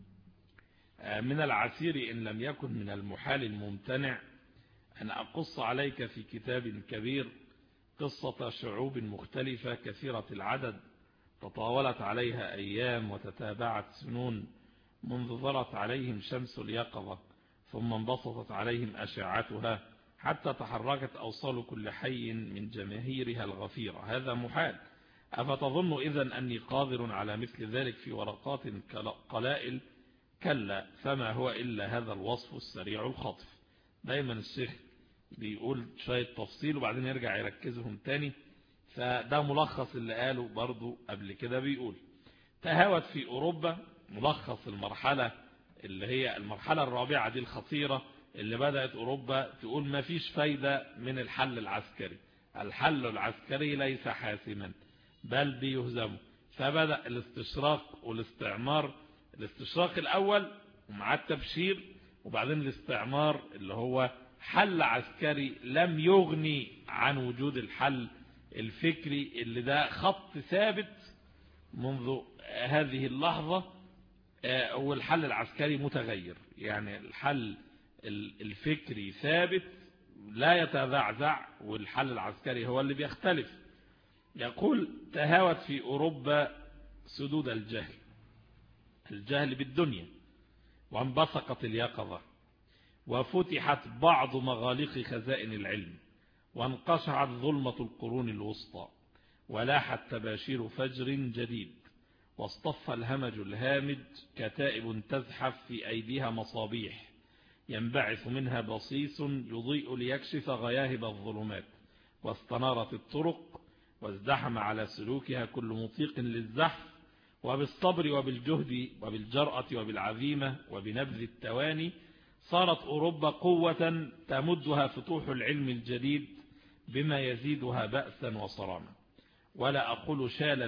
من العسير إن لم يكن من المحال الممتنع أن أقص عليك في كتاب كبير قصة شعوب مختلفة كثيرة العدد تطاولت عليها أيام وتتابعت سنون منذ ظهرت عليهم شمس اليقظة، ثم انبسطت عليهم أشعتها حتى تحركت أوصال كل حي من جماهيرها الغفيرة. هذا محال. أفتظن إذن أني قادر على مثل ذلك في ورقات قلائل؟ كلا، فما هو إلا هذا الوصف السريع الخطف. دايما الشيخ بيقول شوية تفصيل وبعدين يرجع يركزهم تاني، فده ملخص اللي قاله برضو قبل كده. بيقول تهاوت في أوروبا، ملخص المرحلة اللي هي المرحلة الرابعة دي الخطيرة، اللي بدأت أوروبا تقول ما فيش فايدة من الحل العسكري، الحل العسكري ليس حاسما بل بيهزمه. فبدأ الاستشراق والاستعمار، الاستشراق الأول ومع التبشير، وبعدين الاستعمار اللي هو حل عسكري لم يغني عن وجود الحل الفكري، اللي ده خط ثابت منذ هذه اللحظة. والحل العسكري متغير، يعني الحل الفكري ثابت لا يتذعزع، والحل العسكري هو اللي بيختلف. يقول تهاوت في أوروبا سدود الجهل بالدنيا، وانبثقت اليقظة، وفتحت بعض مغاليق خزائن العلم، وانقشعت ظلمة القرون الوسطى، ولاحت تباشير فجر جديد، واصطف الهمج الهامج كتائب تزحف في أيديها مصابيح ينبعث منها بصيص يضيء ليكشف غياهب الظلمات، واستنارت الطرق وازدحم على سلوكها كل مطيق للزحف، وبالصبر وبالجهد وبالجرأة وبالعزيمة وبنبذ التواني صارت أوروبا قوة تمدها فتوح العلم الجديد بما يزيدها بأسا وصراما. ولا أقول شال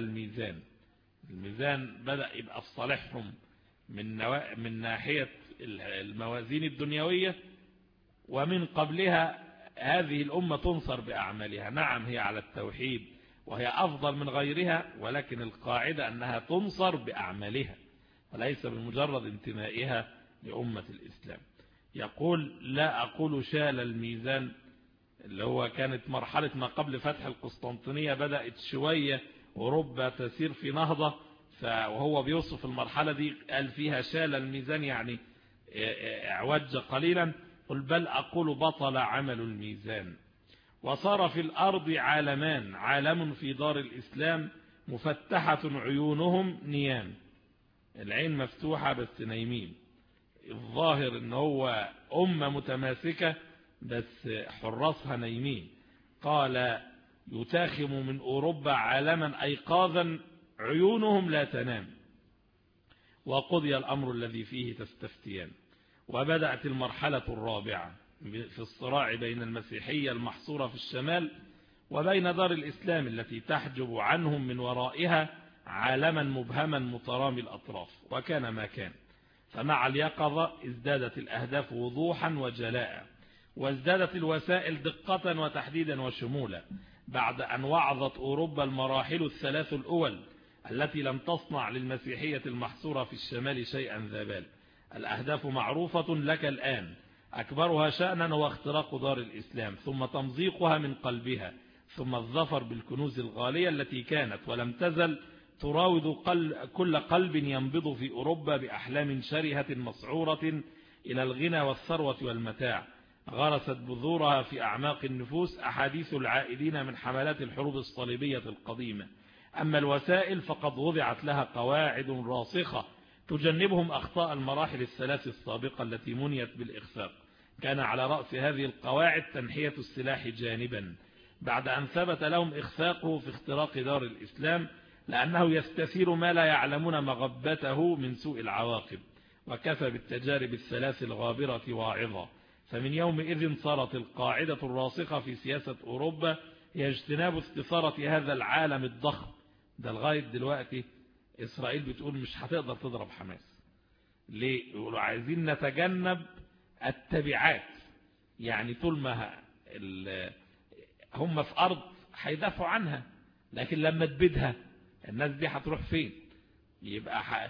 الميزان بدأ يبقى في صالحهم من ناحية الموازين الدنيوية، ومن قبلها هذه الأمة تنصر بأعمالها. نعم هي على التوحيد وهي أفضل من غيرها، ولكن القاعدة أنها تنصر بأعمالها وليس بمجرد انتمائها لأمة الإسلام. يقول لا أقول شال الميزان، اللي هو كانت مرحلة ما قبل فتح القسطنطينية، بدأت شوية أوروبا تسير في نهضة، وهو بيوصف المرحلة دي قال فيها شال الميزان يعني اعوج قليلا. قل بل أقول بطل عمل الميزان، وصار في الأرض عالمان، عالم في دار الإسلام مفتحة عيونهم نيام، العين مفتوحة بس نايمين. الظاهر ان هو أمة متماسكة بس حراسها نايمين. قال يتاخم من أوروبا عالما أيقاظا عيونهم لا تنام، وقضي الأمر الذي فيه تستفتيان. وبدأت المرحلة الرابعة في الصراع بين المسيحية المحصورة في الشمال وبين دار الإسلام التي تحجب عنهم من ورائها عالما مبهما مترامي الأطراف. وكان ما كان، فمع اليقظة ازدادت الأهداف وضوحا وجلاء، وازدادت الوسائل دقة وتحديدا وشمولا، بعد أن وعظت أوروبا المراحل الثلاث الأول التي لم تصنع للمسيحية المحصورة في الشمال شيئا ذا بال. الأهداف معروفة لك الآن، أكبرها شأنا هو اختراق دار الإسلام، ثم تمزيقها من قلبها، ثم الظفر بالكنوز الغالية التي كانت ولم تزل تراود كل قلب ينبض في أوروبا بأحلام شرهة مسعورة إلى الغنى والثروة والمتاع. غرست بذورها في أعماق النفوس أحاديث العائدين من حملات الحروب الصليبية القديمة. أما الوسائل فقد وضعت لها قواعد راسخة تجنبهم أخطاء المراحل الثلاث السابقة التي منيت بالإخفاق. كان على رأس هذه القواعد تنحية السلاح جانبا، بعد أن ثبت لهم إخفاقه في اختراق دار الإسلام، لأنه يستثير ما لا يعلمون مغبته من سوء العواقب. وكفى بالتجارب الثلاث الغابرة واعظة. فمن يومئذ صارت القاعدة الراسخة في سياسة أوروبا هي اجتناب استثارة هذا العالم الضخم. ده لغاية دلوقتي إسرائيل بتقول مش هتقدر تضرب حماس. ليه؟ يقولوا عايزين نتجنب التبعات. يعني طول ما هم في أرض هيدافعوا عنها، لكن لما تبيدها الناس دي هتروح فين؟ يبقى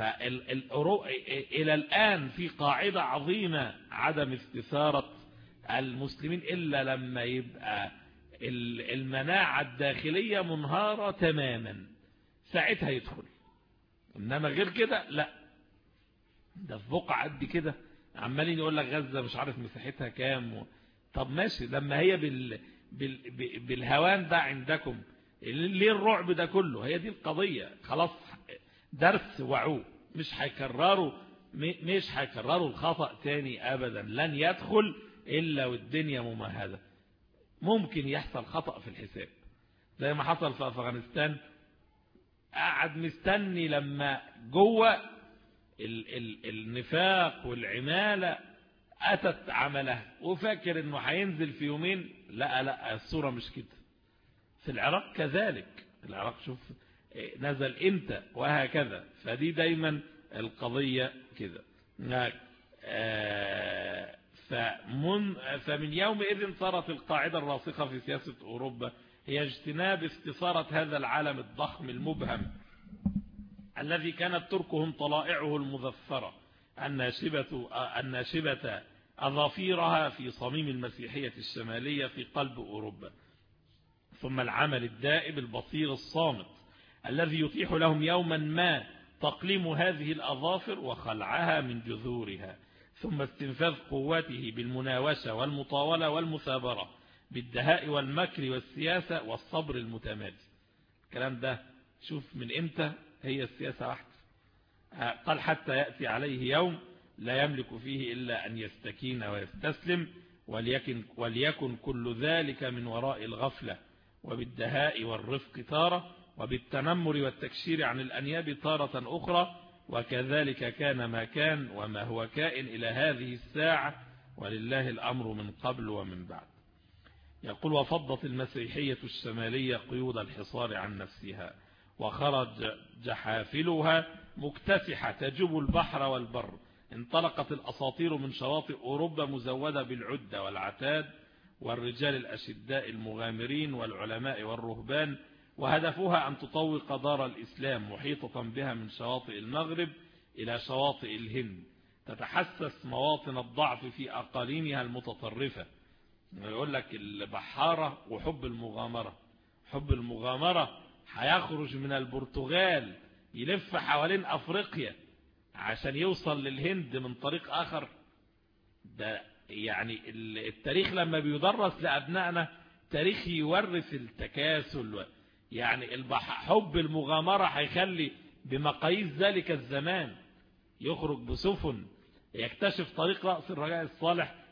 إلى الآن في قاعدة عظيمة عدم استثارة المسلمين إلا لما يبقى المناعة الداخلية منهارة تماما، ساعتها يدخل. إنما غير كده لا. ده في بقعة قد كده عمالين يقول لك غزة مش عارف مساحتها كام طب ماشي، لما هي بالهوان ده عندكم ليه الرعب ده كله؟ هي دي القضية. خلاص درس وعوه، مش هيكرروا الخطأ تاني أبدا. لن يدخل إلا والدنيا ممهدة. ممكن يحصل خطأ في الحساب زي ما حصل في أفغانستان. قعد مستني لما جوه النفاق والعمالة أتت عمله وفاكر انه هينزل في يومين. لا الصورة مش كده. في العراق كذلك. العراق شوف نزل امتى وهكذا. فدي دايما القضية كده. فمن يومئذ صارت القاعدة الراسخة في سياسة أوروبا هي اجتناب استثارة هذا العالم الضخم المبهم الذي كانت تركهم طلائعه المظفرة الناشبة أظافيرها في صميم المسيحية الشمالية في قلب أوروبا. ثم العمل الدائب البصير الصامت الذي يتيح لهم يوما ما تقليم هذه الأظافر وخلعها من جذورها. ثم استنفاذ قواته بالمناوشة والمطاولة والمثابرة، بالدهاء والمكر والسياسة والصبر المتمادي. الكلام ده شوف من امتى هي السياسة واحدة. قال حتى يأتي عليه يوم لا يملك فيه إلا أن يستكين ويستسلم، وليكن كل ذلك من وراء الغفلة، وبالدهاء والرفق تارة، وبالتنمر والتكشير عن الأنياب تارة أخرى. وكذلك كان ما كان وما هو كائن إلى هذه الساعة، ولله الأمر من قبل ومن بعد. يقول وفضت المسيحية الشمالية قيود الحصار عن نفسها، وخرج جحافلها مكتسحة تجب البحر والبر. انطلقت الأساطير من شواطئ أوروبا مزودة بالعدة والعتاد والرجال الأشداء المغامرين والعلماء والرهبان، وهدفها أن تطوق دار الإسلام محيطة بها من شواطئ المغرب إلى شواطئ الهند، تتحسس مواطن الضعف في أقاليمها المتطرفة. يقول لك البحارة وحب المغامرة. حب المغامرة هيخرج من البرتغال يلف حوالين أفريقيا عشان يوصل للهند من طريق آخر. ده يعني التاريخ لما بيدرس لأبنائنا تاريخ يورث التكاسل. يعني حب المغامرة هيخلي بمقاييس ذلك الزمان يخرج بسفن يكتشف طريق رأس الرجاء الصالح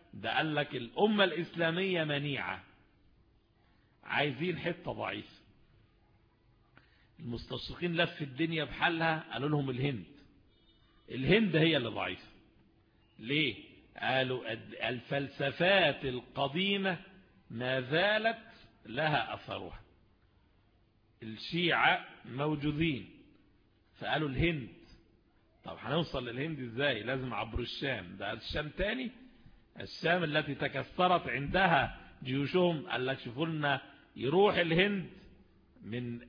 ده قال لك الأمة الإسلامية منيعة، عايزين حتة ضعيفة. المستشرقين لف الدنيا بحالها، قالوا لهم الهند هي اللي ضعيفة. ليه؟ قالوا الفلسفات القديمة ما زالت لها أثرها، الشيعة موجودين، فقالوا الهند. طب هنوصل للهند ازاي؟ لازم عبر الشام. ده الشام تاني، الشام التي تكسرت عندها جيوشهم. قال لك شوفوا لنا يروح الهند من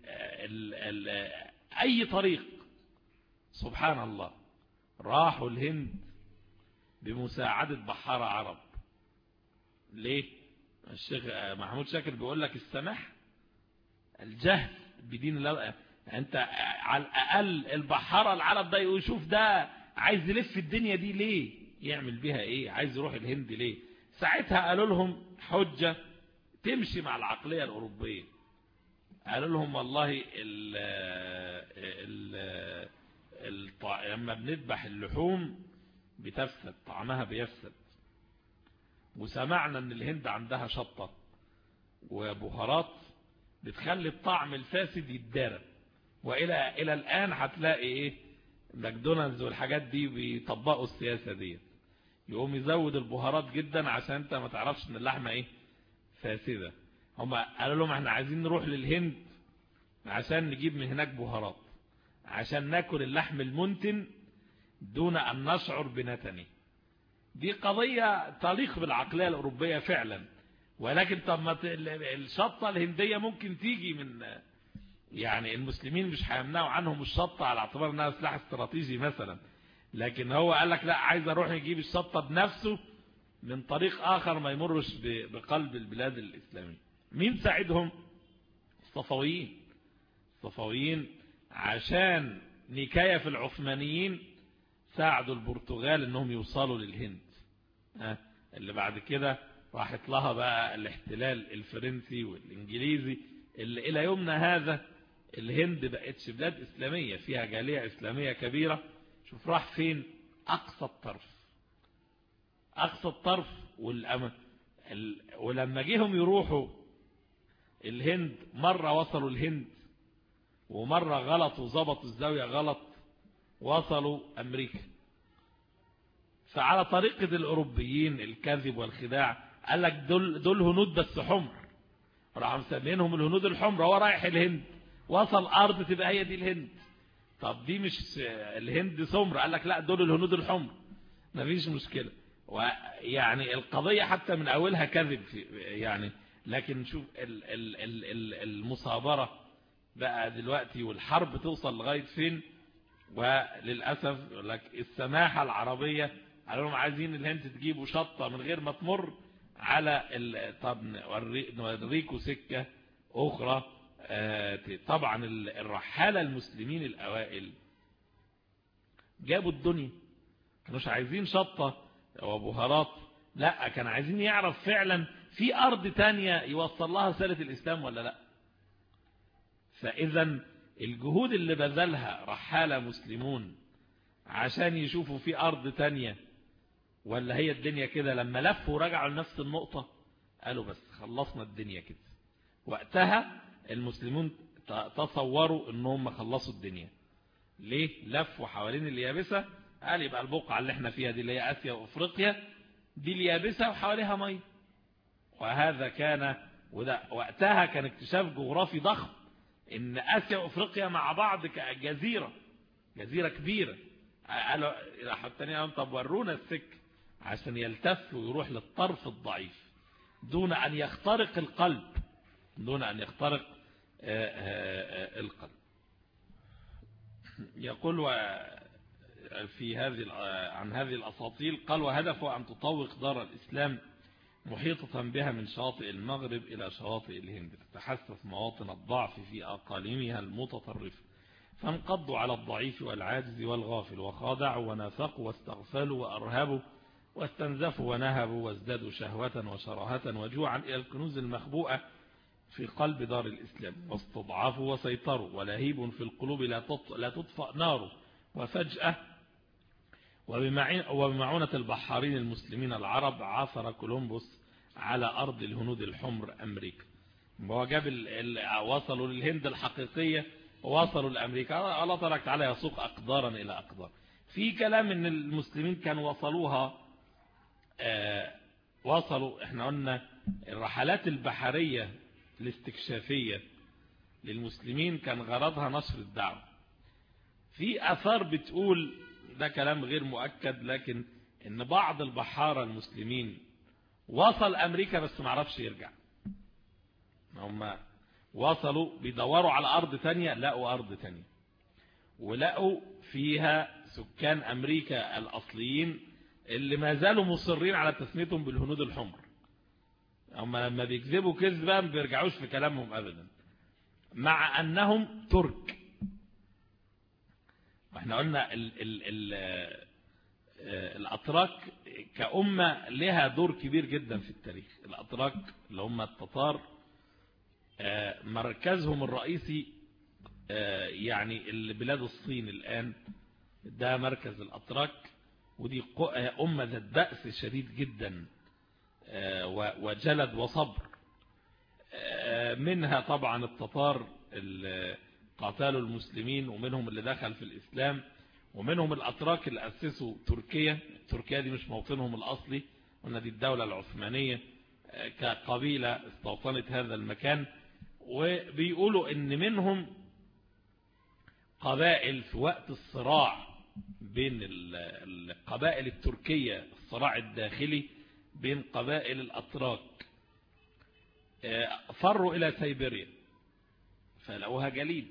أي طريق. سبحان الله، راحوا الهند بمساعدة بحارة عرب. ليه؟ الشيخ محمود شاكر بيقول لك السماح، الجهل بدين الله. انت على الأقل البحارة العرب ده يشوف ده عايز يلف الدنيا دي ليه، يعمل بيها ايه، عايز يروح الهند ليه. ساعتها قالوا لهم حجة تمشي مع العقلية الأوروبية. قالوا لهم والله لما بنذبح اللحوم بتفسد، طعمها بيفسد، وسمعنا ان الهند عندها شطة وبهارات بتخلي الطعم الفاسد يتدارى. والى الان هتلاقي ايه، ماكدونالدز والحاجات دي بيطبقوا السياسة دي، يقوم يزود البهارات جدا عشان انت ما تعرفش ان اللحمة ايه، فاسدة. هم قالوا لهم احنا عايزين نروح للهند عشان نجيب من هناك بهارات، عشان ناكل اللحم المنتن دون ان نشعر بنتنه. دي قضية تليق بالعقلية الأوروبية فعلا. ولكن طب ما الشطة الهندية ممكن تيجي من، يعني المسلمين مش هيمنعوا عنهم الشطة على اعتبار انها سلاح استراتيجي مثلا، لكن هو قال لك لا، عايز اروح يجيب الشطة بنفسه من طريق آخر ما يمرش بقلب البلاد الإسلامية. مين ساعدهم؟ الصفويين عشان نكاية في العثمانيين ساعدوا البرتغال انهم يوصلوا للهند، اللي بعد كده راحت لها بقى الاحتلال الفرنسي والانجليزي، اللي الى يومنا هذا الهند بقتش بلاد اسلامية فيها جالية اسلامية كبيرة. شوف راح فين، اقصى الطرف ولما جيهم يروحوا الهند، مرة وصلوا الهند ومرة غلطوا وظبطوا الزاوية غلط، وصلوا أمريكا. فعلى طريقة الأوروبيين الكذب والخداع، قال لك دول هنود بس حمر، راحوا مسمينهم الهنود الحمر. هو رايح الهند، وصل أرض تبقى هي دي الهند. طب دي مش الهند سمر، قال لك لا، دول الهنود الحمر، مفيش مشكلة. ويعني القضية حتى من أولها كذب يعني. لكن شوف المصابرة بقى دلوقتي، والحرب توصل لغاية فين. وللأسف يقول لك السماحة العربية، قالوا لهم عايزين الهند تجيبوا شطة من غير ما تمر على طب نوريكوا سكة أخرى. طبعا الرحالة المسلمين الأوائل جابوا الدنيا، كانوش عايزين شطة وبهارات، لا، كان عايزين يعرف فعلا في أرض تانية يوصل لها رسالة الإسلام ولا لا. فإذا الجهود اللي بذلها رحالة مسلمون عشان يشوفوا في أرض تانية ولا هي الدنيا كده، لما لفوا ورجعوا لنفس النقطة قالوا بس خلصنا الدنيا كده. وقتها المسلمون تصوروا انهم خلصوا الدنيا. ليه؟ لفوا حوالين اليابسة، قال يبقى البقعة اللي احنا فيها دي اللي هي آسيا وأفريقيا دي اليابسة وحواليها مية. وهذا كان، وده وقتها كان اكتشاف جغرافي ضخم، ان آسيا وأفريقيا مع بعض كجزيرة، جزيرة كبيرة. قالوا حتى قالوا طب ورونا السك عشان يلتف ويروح للطرف الضعيف دون أن يخترق القلب، دون أن يخترق القلب. يقول في عن هذه الأساطيل، قال وهدفه أن تطوق دار الإسلام محيطة بها من شواطئ المغرب إلى شواطئ الهند، تتحسس مواطن الضعف في أقاليمها المتطرفة، فانقضوا على الضعيف والعاجز والغافل، وخادعوا ونافقوا واستغفلوا وأرهبوا واستنزفوا ونهبوا وازدادوا شهوة وشراهة وجوعا إلى الكنوز المخبوءة في قلب دار الإسلام، واستضعفوا وسيطروا، ولهيب في القلوب لا تطفأ ناره، وبمعونة البحارين المسلمين العرب عثر كولومبوس على أرض الهنود الحمر أمريكا. هو جاب وصلوا للهند الحقيقية ووصلوا لأمريكا. الله تبارك وتعالى يسوق أقدارا إلى أقدار. في كلام ان المسلمين كانوا وصلوها، وصلوا، احنا قلنا الرحلات البحرية الاستكشافية للمسلمين كان غرضها نشر الدعوة. في آثار بتقول، ده كلام غير مؤكد، لكن ان بعض البحارة المسلمين وصل أمريكا بس ما عرفش يرجع. هم وصلوا بيدوروا على أرض تانية، لقوا أرض تانية ولقوا فيها سكان أمريكا الأصليين اللي ما زالوا مصرين على تسميتهم بالهنود الحمر. هم لما بيكذبوا كذبا ما بيرجعوش في كلامهم أبدا، مع أنهم ترك. واحنا قلنا الأتراك كأمة لها دور كبير جدا في التاريخ. الأتراك اللي هم التتار مركزهم الرئيسي يعني بلاد الصين الآن، ده مركز الأتراك، ودي أمة ذات بأس شديد جدا وجلد وصبر. منها طبعا التتار اللي قاتلوا المسلمين، ومنهم اللي دخل في الإسلام، ومنهم الأتراك اللي أسسوا تركيا. تركيا دي مش موطنهم الأصلي، قلنا دي الدولة العثمانية كقبيلة استوطنت هذا المكان. وبيقولوا ان منهم قبائل في وقت الصراع بين القبائل التركية، الصراع الداخلي بين قبائل الأتراك، فروا إلى سيبيريا فلقوها جليد،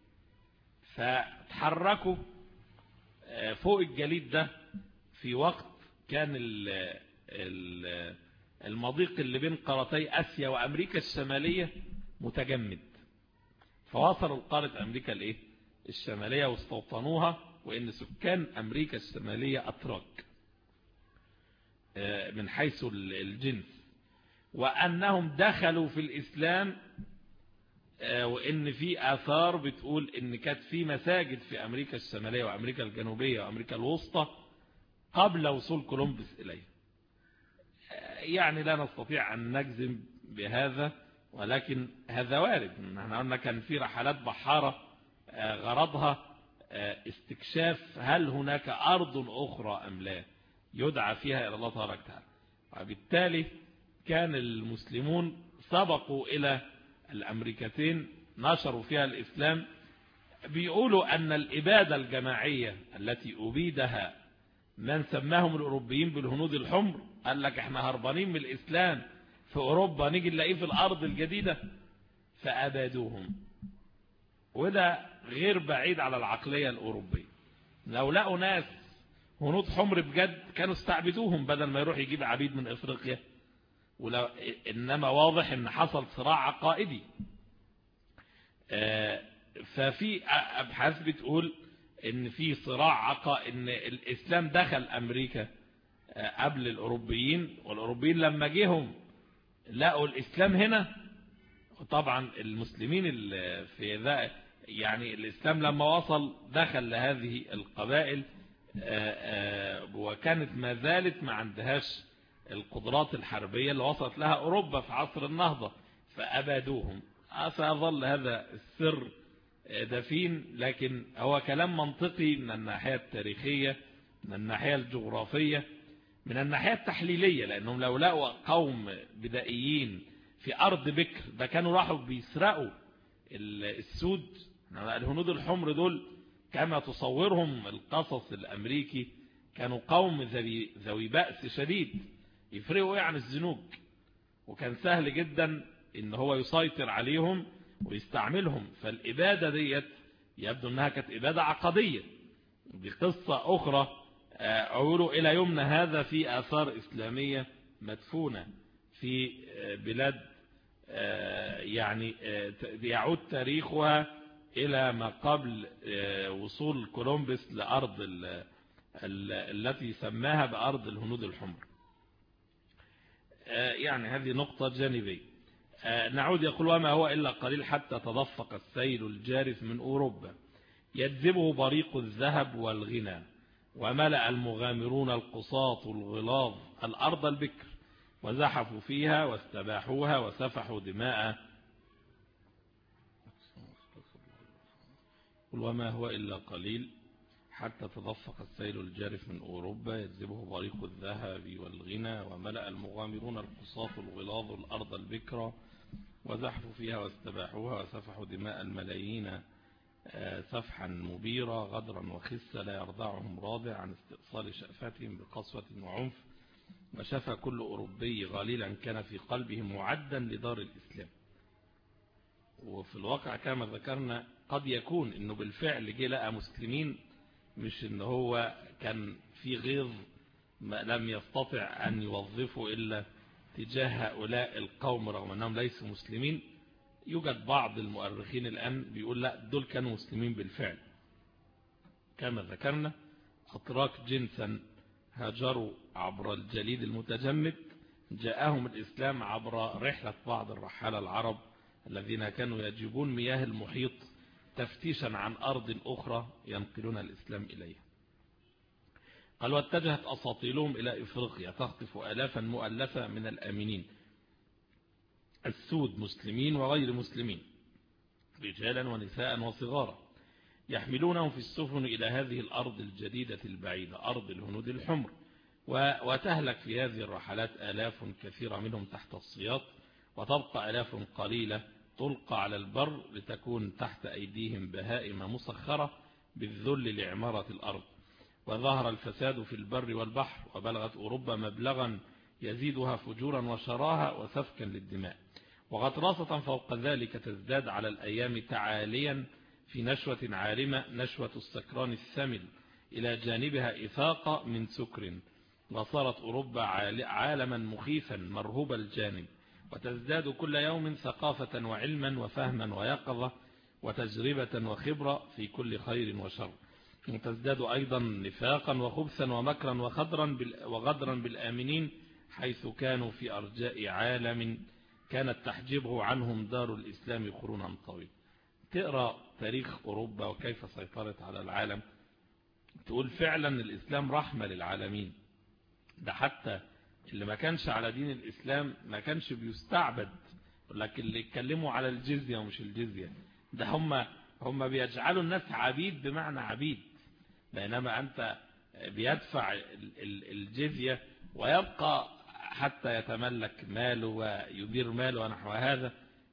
فتحركوا فوق الجليد ده في وقت كان المضيق اللي بين قارتي آسيا وأمريكا الشمالية متجمد، فوصلوا لقارة أمريكا الشمالية واستوطنوها، وإن سكان أمريكا الشمالية أتراك من حيث الجنس، وأنهم دخلوا في الإسلام، وإن في آثار بتقول إن كانت في مساجد في أمريكا الشمالية وأمريكا الجنوبية وأمريكا الوسطى قبل وصول كولومبوس إليه. يعني لا نستطيع أن نجزم بهذا، ولكن هذا وارد. احنا قلنا كان في رحلات بحارة غرضها استكشاف هل هناك أرض أخرى أم لا يدعى فيها إلى الله تبارك وتعالى. وبالتالي كان المسلمون سبقوا إلى الأمريكتين، نشروا فيها الإسلام. بيقولوا أن الإبادة الجماعية التي أبيدها من سماهم الأوروبيين بالهنود الحمر، قال لك احنا هربانين من الإسلام في أوروبا، نيجي نلاقيه في الأرض الجديدة، فأبادوهم. وده غير بعيد على العقلية الأوروبية. لو لقوا ناس هنود حمر بجد كانوا استعبدوهم بدل ما يروح يجيب عبيد من إفريقيا. ولو إنما واضح إن حصل صراع عقائدي. ففي أبحاث بتقول إن في صراع إن الإسلام دخل أمريكا قبل الأوروبيين، والأوروبيين لما جيهم لقوا الإسلام هنا. طبعا المسلمين في ذا يعني الإسلام لما وصل دخل لهذه القبائل، وكانت ما زالت ما عندهاش القدرات الحربية اللي وصلت لها أوروبا في عصر النهضة، فأبادوهم. سيظل هذا السر دفين، لكن هو كلام منطقي من الناحية التاريخية، من الناحية الجغرافية، من الناحية التحليلية. لأنهم لو لقوا قوم بدائيين في أرض بكر، ده كانوا راحوا بيسرقوا السود. الهنود الحمر دول كما تصورهم القصص الأمريكي كانوا قوم ذوي بأس شديد، يفرقوا عن الزنوج، وكان سهل جدا إن هو يسيطر عليهم ويستعملهم. فالإبادة ديت يبدو أنها كانت إبادة عقدية. بقصة أخرى أقولوا إلى يومنا هذا في آثار إسلامية مدفونة في بلاد يعني يعود تاريخها إلى ما قبل وصول كولومبوس لأرض التي سماها بأرض الهنود الحمر. يعني هذه نقطة جانبية. نعود. يقول: وما هو إلا قليل حتى تدفق السيل الجارف من أوروبا يجذبه بريق الذهب والغنى وملأ المغامرون القساط الغلاظ الأرض البكر وزحفوا فيها واستباحوها وسفحوا دماء. وما هو إلا قليل حتى تدفق السيل الجارف من أوروبا يجذبه بريق الذهب والغنى. وملأ المغامرون القساط الغلاظ الأرض البكر وزحفوا فيها واستباحوها وسفحوا دماء الملايين سفحا مبيرا غدرا وخسا لا يرضعهم راضع عن استئصال شأفتهم بقسوة وعنف. وشفى كل أوروبي غليلا كان في قلبه معدا لدار الإسلام. وفي الواقع كما ذكرنا قد يكون انه بالفعل جه لقى مسلمين، مش ان هو كان في غيظ لم يستطع ان يوظفه الا تجاه هؤلاء القوم رغم انهم ليسوا مسلمين. يوجد بعض المؤرخين الان بيقول لا، دول كانوا مسلمين بالفعل. كما ذكرنا اتراك جنسا هاجروا عبر الجليد المتجمد، جاءهم الاسلام عبر رحلة بعض الرحالة العرب الذين كانوا يجيبون مياه المحيط تفتيشا عن أرض أخرى ينقلون الإسلام إليها. قال واتجهت أساطيلهم إلى إفريقيا تخطف آلافا مؤلفة من الآمنين السود مسلمين وغير مسلمين رجالا ونساء وصغارا، يحملونهم في السفن إلى هذه الأرض الجديدة البعيدة أرض الهنود الحمر. وتهلك في هذه الرحلات آلاف كثيرة منهم تحت السياط، وتبقى آلاف قليلة تلقى على البر لتكون تحت أيديهم بهائم مسخرة بالذل لعمارة الأرض. وظهر الفساد في البر والبحر، وبلغت أوروبا مبلغا يزيدها فجورا وشراها وسفكا للدماء. وغطراسة فوق ذلك تزداد على الأيام تعاليا في نشوة عارمة، نشوة السكران الثمل إلى جانبها إفاقة من سكر. وصارت أوروبا عالما مخيفا مرهوب الجانب، وتزداد كل يوم ثقافة وعلما وفهما ويقظة وتجربة وخبرة في كل خير وشر. وتزداد أيضا نفاقا وخبثا ومكرا وغدرا بالآمنين حيث كانوا في أرجاء عالم كانت تحجبه عنهم دار الإسلام قرونا طويلة. تقرأ تاريخ أوروبا وكيف سيطرت على العالم تقول فعلا الإسلام رحمة للعالمين. ده حتى اللي ما كانش على دين الإسلام ما كانش بيستعبد، لكن اللي يتكلموا على الجزية ومش الجزية ده هم بيجعلوا الناس عبيد بمعنى عبيد، بينما أنت بيدفع الجزية ويبقى حتى يتملك ماله ويدير ماله ونحو هذا.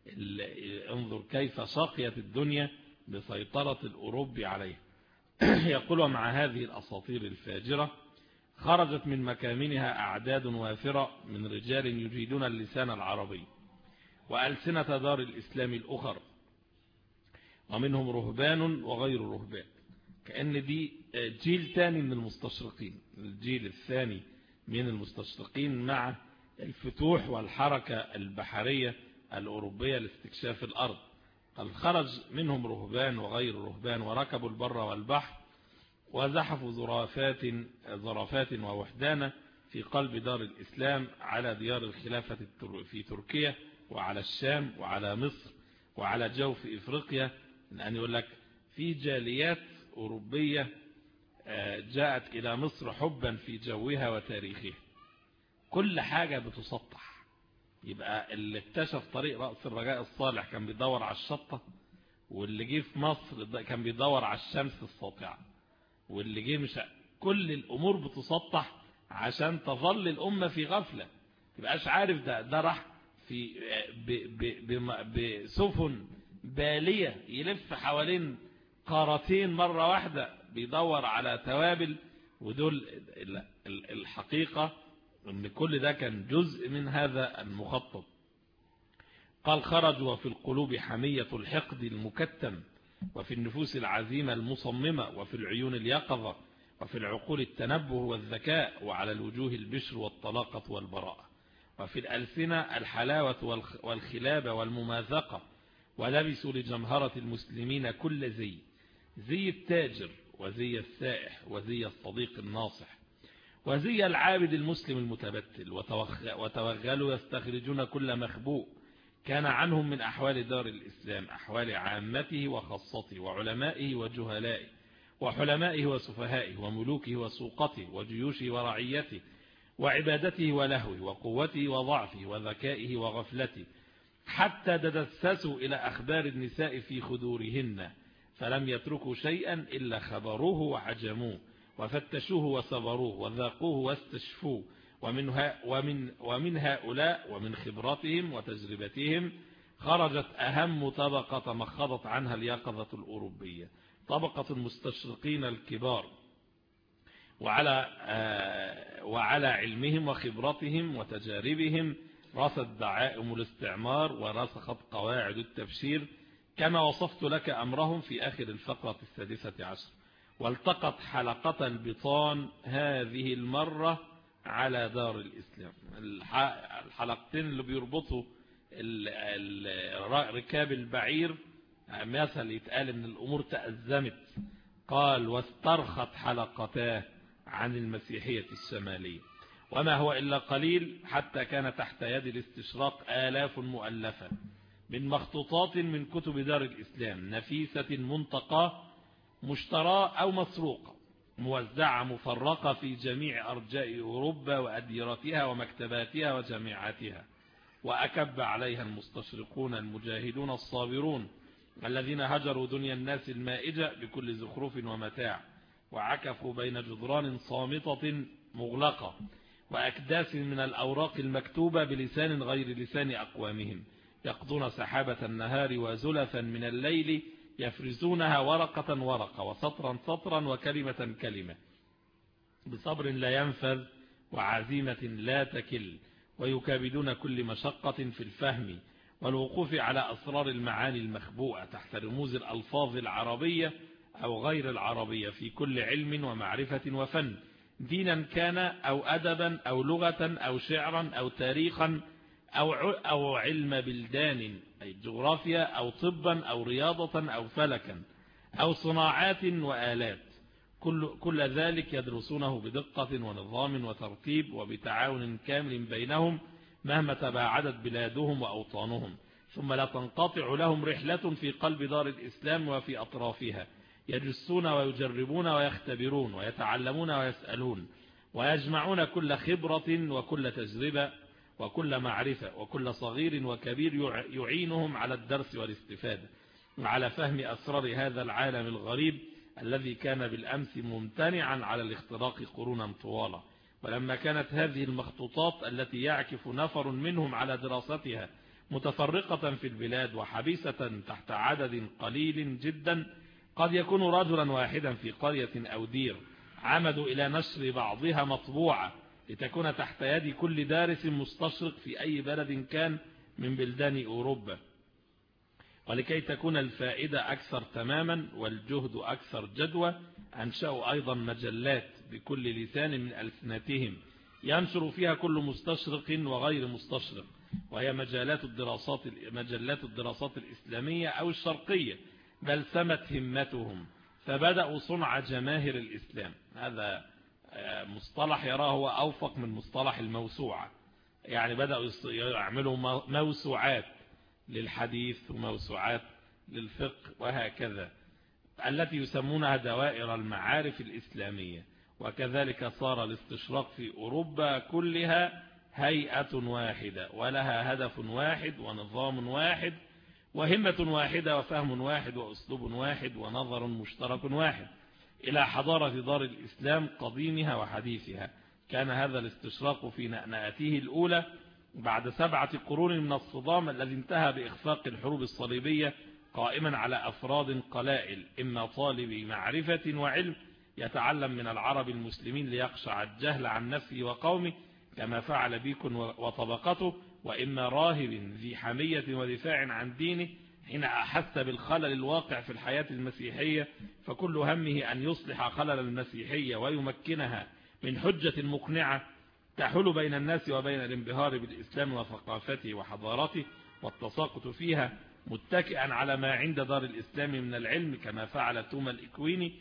انظر كيف شقيت الدنيا بسيطرة الأوروبي عليه. يقول ومع هذه الأساطير الفاجرة خرجت من مكامنها أعداد وافرة من رجال يجيدون اللسان العربي وألسنة دار الإسلام الأخر، ومنهم رهبان وغير رهبان. كأن دي جيل ثاني من المستشرقين، الجيل الثاني من المستشرقين مع الفتوح والحركة البحرية الأوروبية لاستكشاف الأرض. قال خرج منهم رهبان وغير رهبان وركبوا البر والبحر وزحفوا زرافات ووحدانا في قلب دار الإسلام على ديار الخلافة في تركيا وعلى الشام وعلى مصر وعلى جوف إفريقيا. لأن يقول لك في جاليات أوروبية جاءت إلى مصر حبا في جوها وتاريخها، كل حاجة بتسطح. يبقى اللي اكتشف طريق رأس الرجاء الصالح كان بيدور على الشطة، واللي جه في مصر كان بيدور على الشمس الساطعة، واللي جه مش كل الأمور بتسطح عشان تظل الأمة في غفلة، تبقاش عارف ده راح في بسفن بالية يلف حوالين قارتين مرة واحدة بيدور على توابل. ودول الحقيقة ان كل ده كان جزء من هذا المخطط. قال خرجوا وفي القلوب حمية الحقد المكتم، وفي النفوس العزيمة المصممة، وفي العيون اليقظة، وفي العقول التنبه والذكاء، وعلى الوجوه البشر والطلاقة والبراءة، وفي الألسنة الحلاوة والخلابة والمماذقة. ولبسوا لجمهرة المسلمين كل زي التاجر وزي السائح وزي الصديق الناصح وزي العابد المسلم المتبتل، وتوغلوا يستخرجون كل مخبوء كان عنهم من أحوال دار الإسلام، أحوال عامته وخاصته وعلمائه وجهلائه وحلمائه وسفهائه وملوكه وسوقته وجيوشه ورعيته وعبادته ولهوه وقوته وضعفه وذكائه وغفلته، حتى تدسسوا إلى أخبار النساء في خدورهن، فلم يتركوا شيئا إلا خبروه وحجموه وفتشوه وصبروه وذاقوه واستشفوه. ومن هؤلاء ومن خبرتهم وتجربتهم خرجت أهم طبقة تمخضت عنها اليقظة الأوروبية، طبقة المستشرقين الكبار، وعلى علمهم وخبرتهم وتجاربهم رست دعائم الاستعمار ورسخت قواعد التبشير، كما وصفت لك أمرهم في آخر الفقرة 16. والتقت حلقة البطان هذه المرة على دار الإسلام. الحلقتين اللي بيربطوا ركاب البعير، مثل يتقال ان الأمور تأزمت، قال واسترخت حلقتاه عن المسيحية الشمالية، وما هو إلا قليل حتى كان تحت يد الاستشراق آلاف مؤلفة من مخطوطات من كتب دار الإسلام، نفيسة منتقاة مشتراة أو مسروقة، موزعة مفرقة في جميع أرجاء أوروبا وأديرتها ومكتباتها وجامعاتها، وأكب عليها المستشرقون المجاهدون الصابرون الذين هجروا دنيا الناس المائجة بكل زخرف ومتاع، وعكفوا بين جدران صامتة مغلقة وأكداس من الأوراق المكتوبة بلسان غير لسان أقوامهم، يقضون سحابة النهار وزلفا من الليل يفرزونها ورقة ورقة وسطرا سطرا وكلمة كلمة بصبر لا ينفذ وعزيمة لا تكل، ويكابدون كل مشقة في الفهم والوقوف على أسرار المعاني المخبوءة تحت رموز الألفاظ العربية أو غير العربية في كل علم ومعرفة وفن، دينا كان أو أدبا أو لغة أو شعرا أو تاريخا أو علم بلدان أي جغرافيا أو طبا أو رياضة أو فلكا أو صناعات وآلات، كل ذلك يدرسونه بدقة ونظام وترتيب وبتعاون كامل بينهم مهما تباعدت بلادهم وأوطانهم، ثم لا تنقطع لهم رحلة في قلب دار الإسلام وفي أطرافها، يجسون ويجربون ويختبرون ويتعلمون ويسألون ويجمعون كل خبرة وكل تجربة وكل معرفة وكل صغير وكبير يعينهم على الدرس والاستفادة وعلى فهم أسرار هذا العالم الغريب الذي كان بالأمس ممتنعا على الاختراق قرونا طوالة. ولما كانت هذه المخطوطات التي يعكف نفر منهم على دراستها متفرقة في البلاد وحبيسة تحت عدد قليل جدا، قد يكون رجلا واحدا في قرية أو دير، عمدوا إلى نشر بعضها مطبوعة لتكون تحت يد كل دارس مستشرق في أي بلد كان من بلدان أوروبا. ولكي تكون الفائدة أكثر تماما والجهد أكثر جدوى، أنشأوا أيضا مجلات بكل لسان من ألسنتهم ينشر فيها كل مستشرق وغير مستشرق، وهي مجلات الدراسات الإسلامية أو الشرقية، بل سمت همتهم فبدأوا صنع جماهير الإسلام. هذا مصطلح يراه هو أوفق من مصطلح الموسوعة، يعني بدأوا يعملوا موسوعات للحديث وموسوعات للفقه وهكذا، التي يسمونها دوائر المعارف الإسلامية. وكذلك صار الاستشراق في أوروبا كلها هيئة واحدة ولها هدف واحد ونظام واحد وهمة واحدة وفهم واحد وأسلوب واحد ونظر مشترك واحد إلى حضارة دار الإسلام قديمها وحديثها. كان هذا الاستشراق في نأناته الأولى بعد 7 قرون من الصدام الذي انتهى بإخفاق الحروب الصليبية، قائما على أفراد قلائل إما طالب معرفة وعلم يتعلم من العرب المسلمين ليقشع الجهل عن نفسه وقومه كما فعل بيكون وطبقته، وإما راهب ذي حمية ودفاع عن دينه حين أحس بالخلل الواقع في الحياة المسيحية، فكل همه أن يصلح خلل المسيحية ويمكنها من حجة مقنعة تحول بين الناس وبين الانبهار بالإسلام وثقافته وحضارته والتساقط فيها، متكئا على ما عند دار الإسلام من العلم كما فعل توما الإكويني.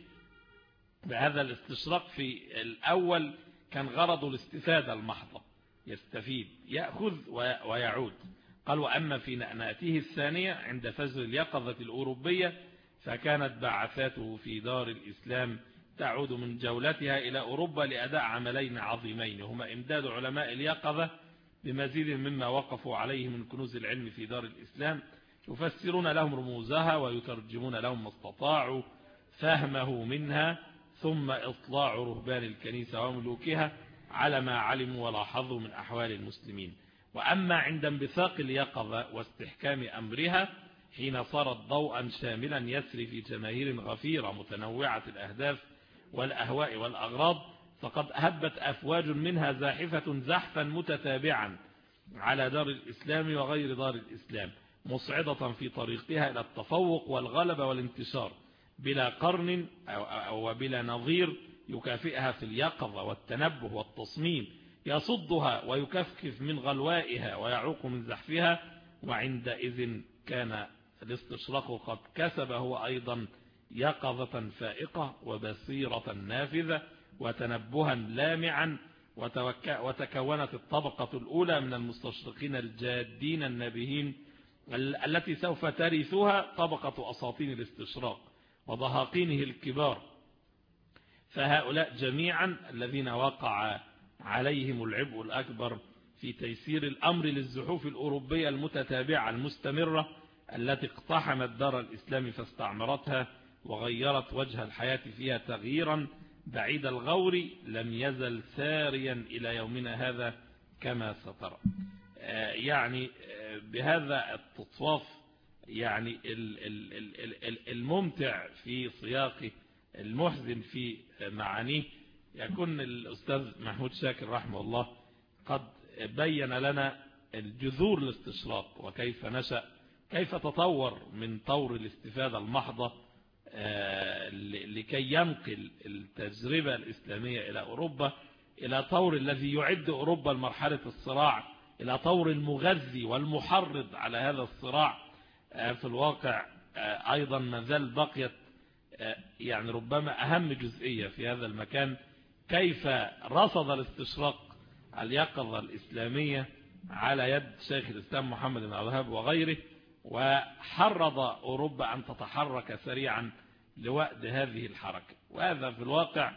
بهذا الاستشراق في الأول كان غرض الاستفادة المحضة، يستفيد يأخذ ويعود. قال وأما في نأناته الثانية عند فجر اليقظة الأوروبية فكانت بعثاته في دار الإسلام تعود من جولتها إلى أوروبا لأداء عملين عظيمين، هما إمداد علماء اليقظة بمزيد مما وقفوا عليه من كنوز العلم في دار الإسلام، يفسرون لهم رموزها ويترجمون لهم ما استطاعوا فهمه منها، ثم إطلاع رهبان الكنيسة وملوكها على ما علموا ولاحظوا من أحوال المسلمين. وأما عند انبثاق اليقظة واستحكام أمرها حين صارت ضوءا شاملا يسري في جماهير غفيرة متنوعة الأهداف والأهواء والأغراض، فقد هبت أفواج منها زاحفة زحفا متتابعا على دار الإسلام وغير دار الإسلام، مصعدة في طريقها إلى التفوق والغلبة والانتشار بلا قرن أو بلا نظير يكافئها في اليقظة والتنبه والتصميم، يصدها ويكفكف من غلوائها ويعوق من زحفها. وعندئذ كان الاستشراق قد كسب هو أيضا يقظة فائقة وبصيرة نافذة وتنبها لامعا، وتكونت الطبقة الأولى من المستشرقين الجادين النابهين التي سوف ترثها طبقة أساطين الاستشراق وضهاقينه الكبار. فهؤلاء جميعا الذين وقع عليهم العبء الأكبر في تيسير الأمر للزحوف الأوروبية المتتابعة المستمرة التي اقتحمت دار الإسلام فاستعمرتها وغيرت وجه الحياة فيها تغييرا بعيد الغور، لم يزل ساريا إلى يومنا هذا كما سترى. يعني بهذا التطواف يعني الممتع في سياقه المحزن في معانيه، يكون الأستاذ محمود شاكر رحمه الله قد بين لنا الجذور الاستشراق وكيف نشأ، كيف تطور من طور الاستفادة المحضة لكي ينقل التجربة الإسلامية إلى أوروبا، إلى طور الذي يعد أوروبا لمرحلة الصراع، إلى طور المغذي والمحرض على هذا الصراع. في الواقع أيضا ما زال بقيت يعني ربما أهم جزئية في هذا المكان، كيف رصد الاستشراق اليقظة الإسلامية على يد شيخ الإسلام محمد بن عبد الوهاب وغيره، وحرض أوروبا أن تتحرك سريعا لوأد هذه الحركة. وهذا في الواقع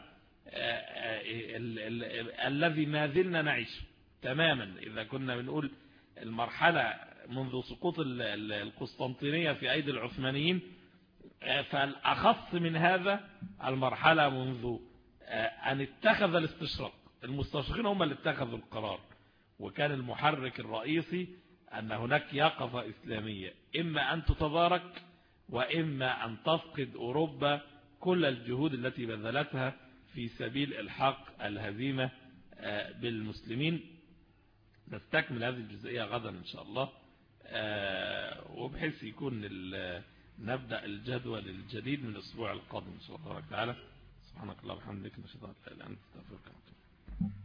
الذي ما زلنا نعيش تماما. إذا كنا بنقول المرحلة منذ سقوط القسطنطينية في أيدي العثمانيين، فالأخص من هذا المرحلة منذ أن اتخذ الاستشراق، المستشرقين هم اللي اتخذوا القرار، وكان المحرك الرئيسي أن هناك يقظة إسلامية إما أن تتبارك وإما أن تفقد أوروبا كل الجهود التي بذلتها في سبيل الحاق الهزيمة بالمسلمين. نستكمل هذه الجزئية غدا إن شاء الله، وبحيث يكون نبدأ الجدول الجديد من الأسبوع القادم إن شاء الله تعالى. سبحانك اللهم وبحمدك، نشهد أن لا إله إلا أنت، نستغفرك ونتوب إليك.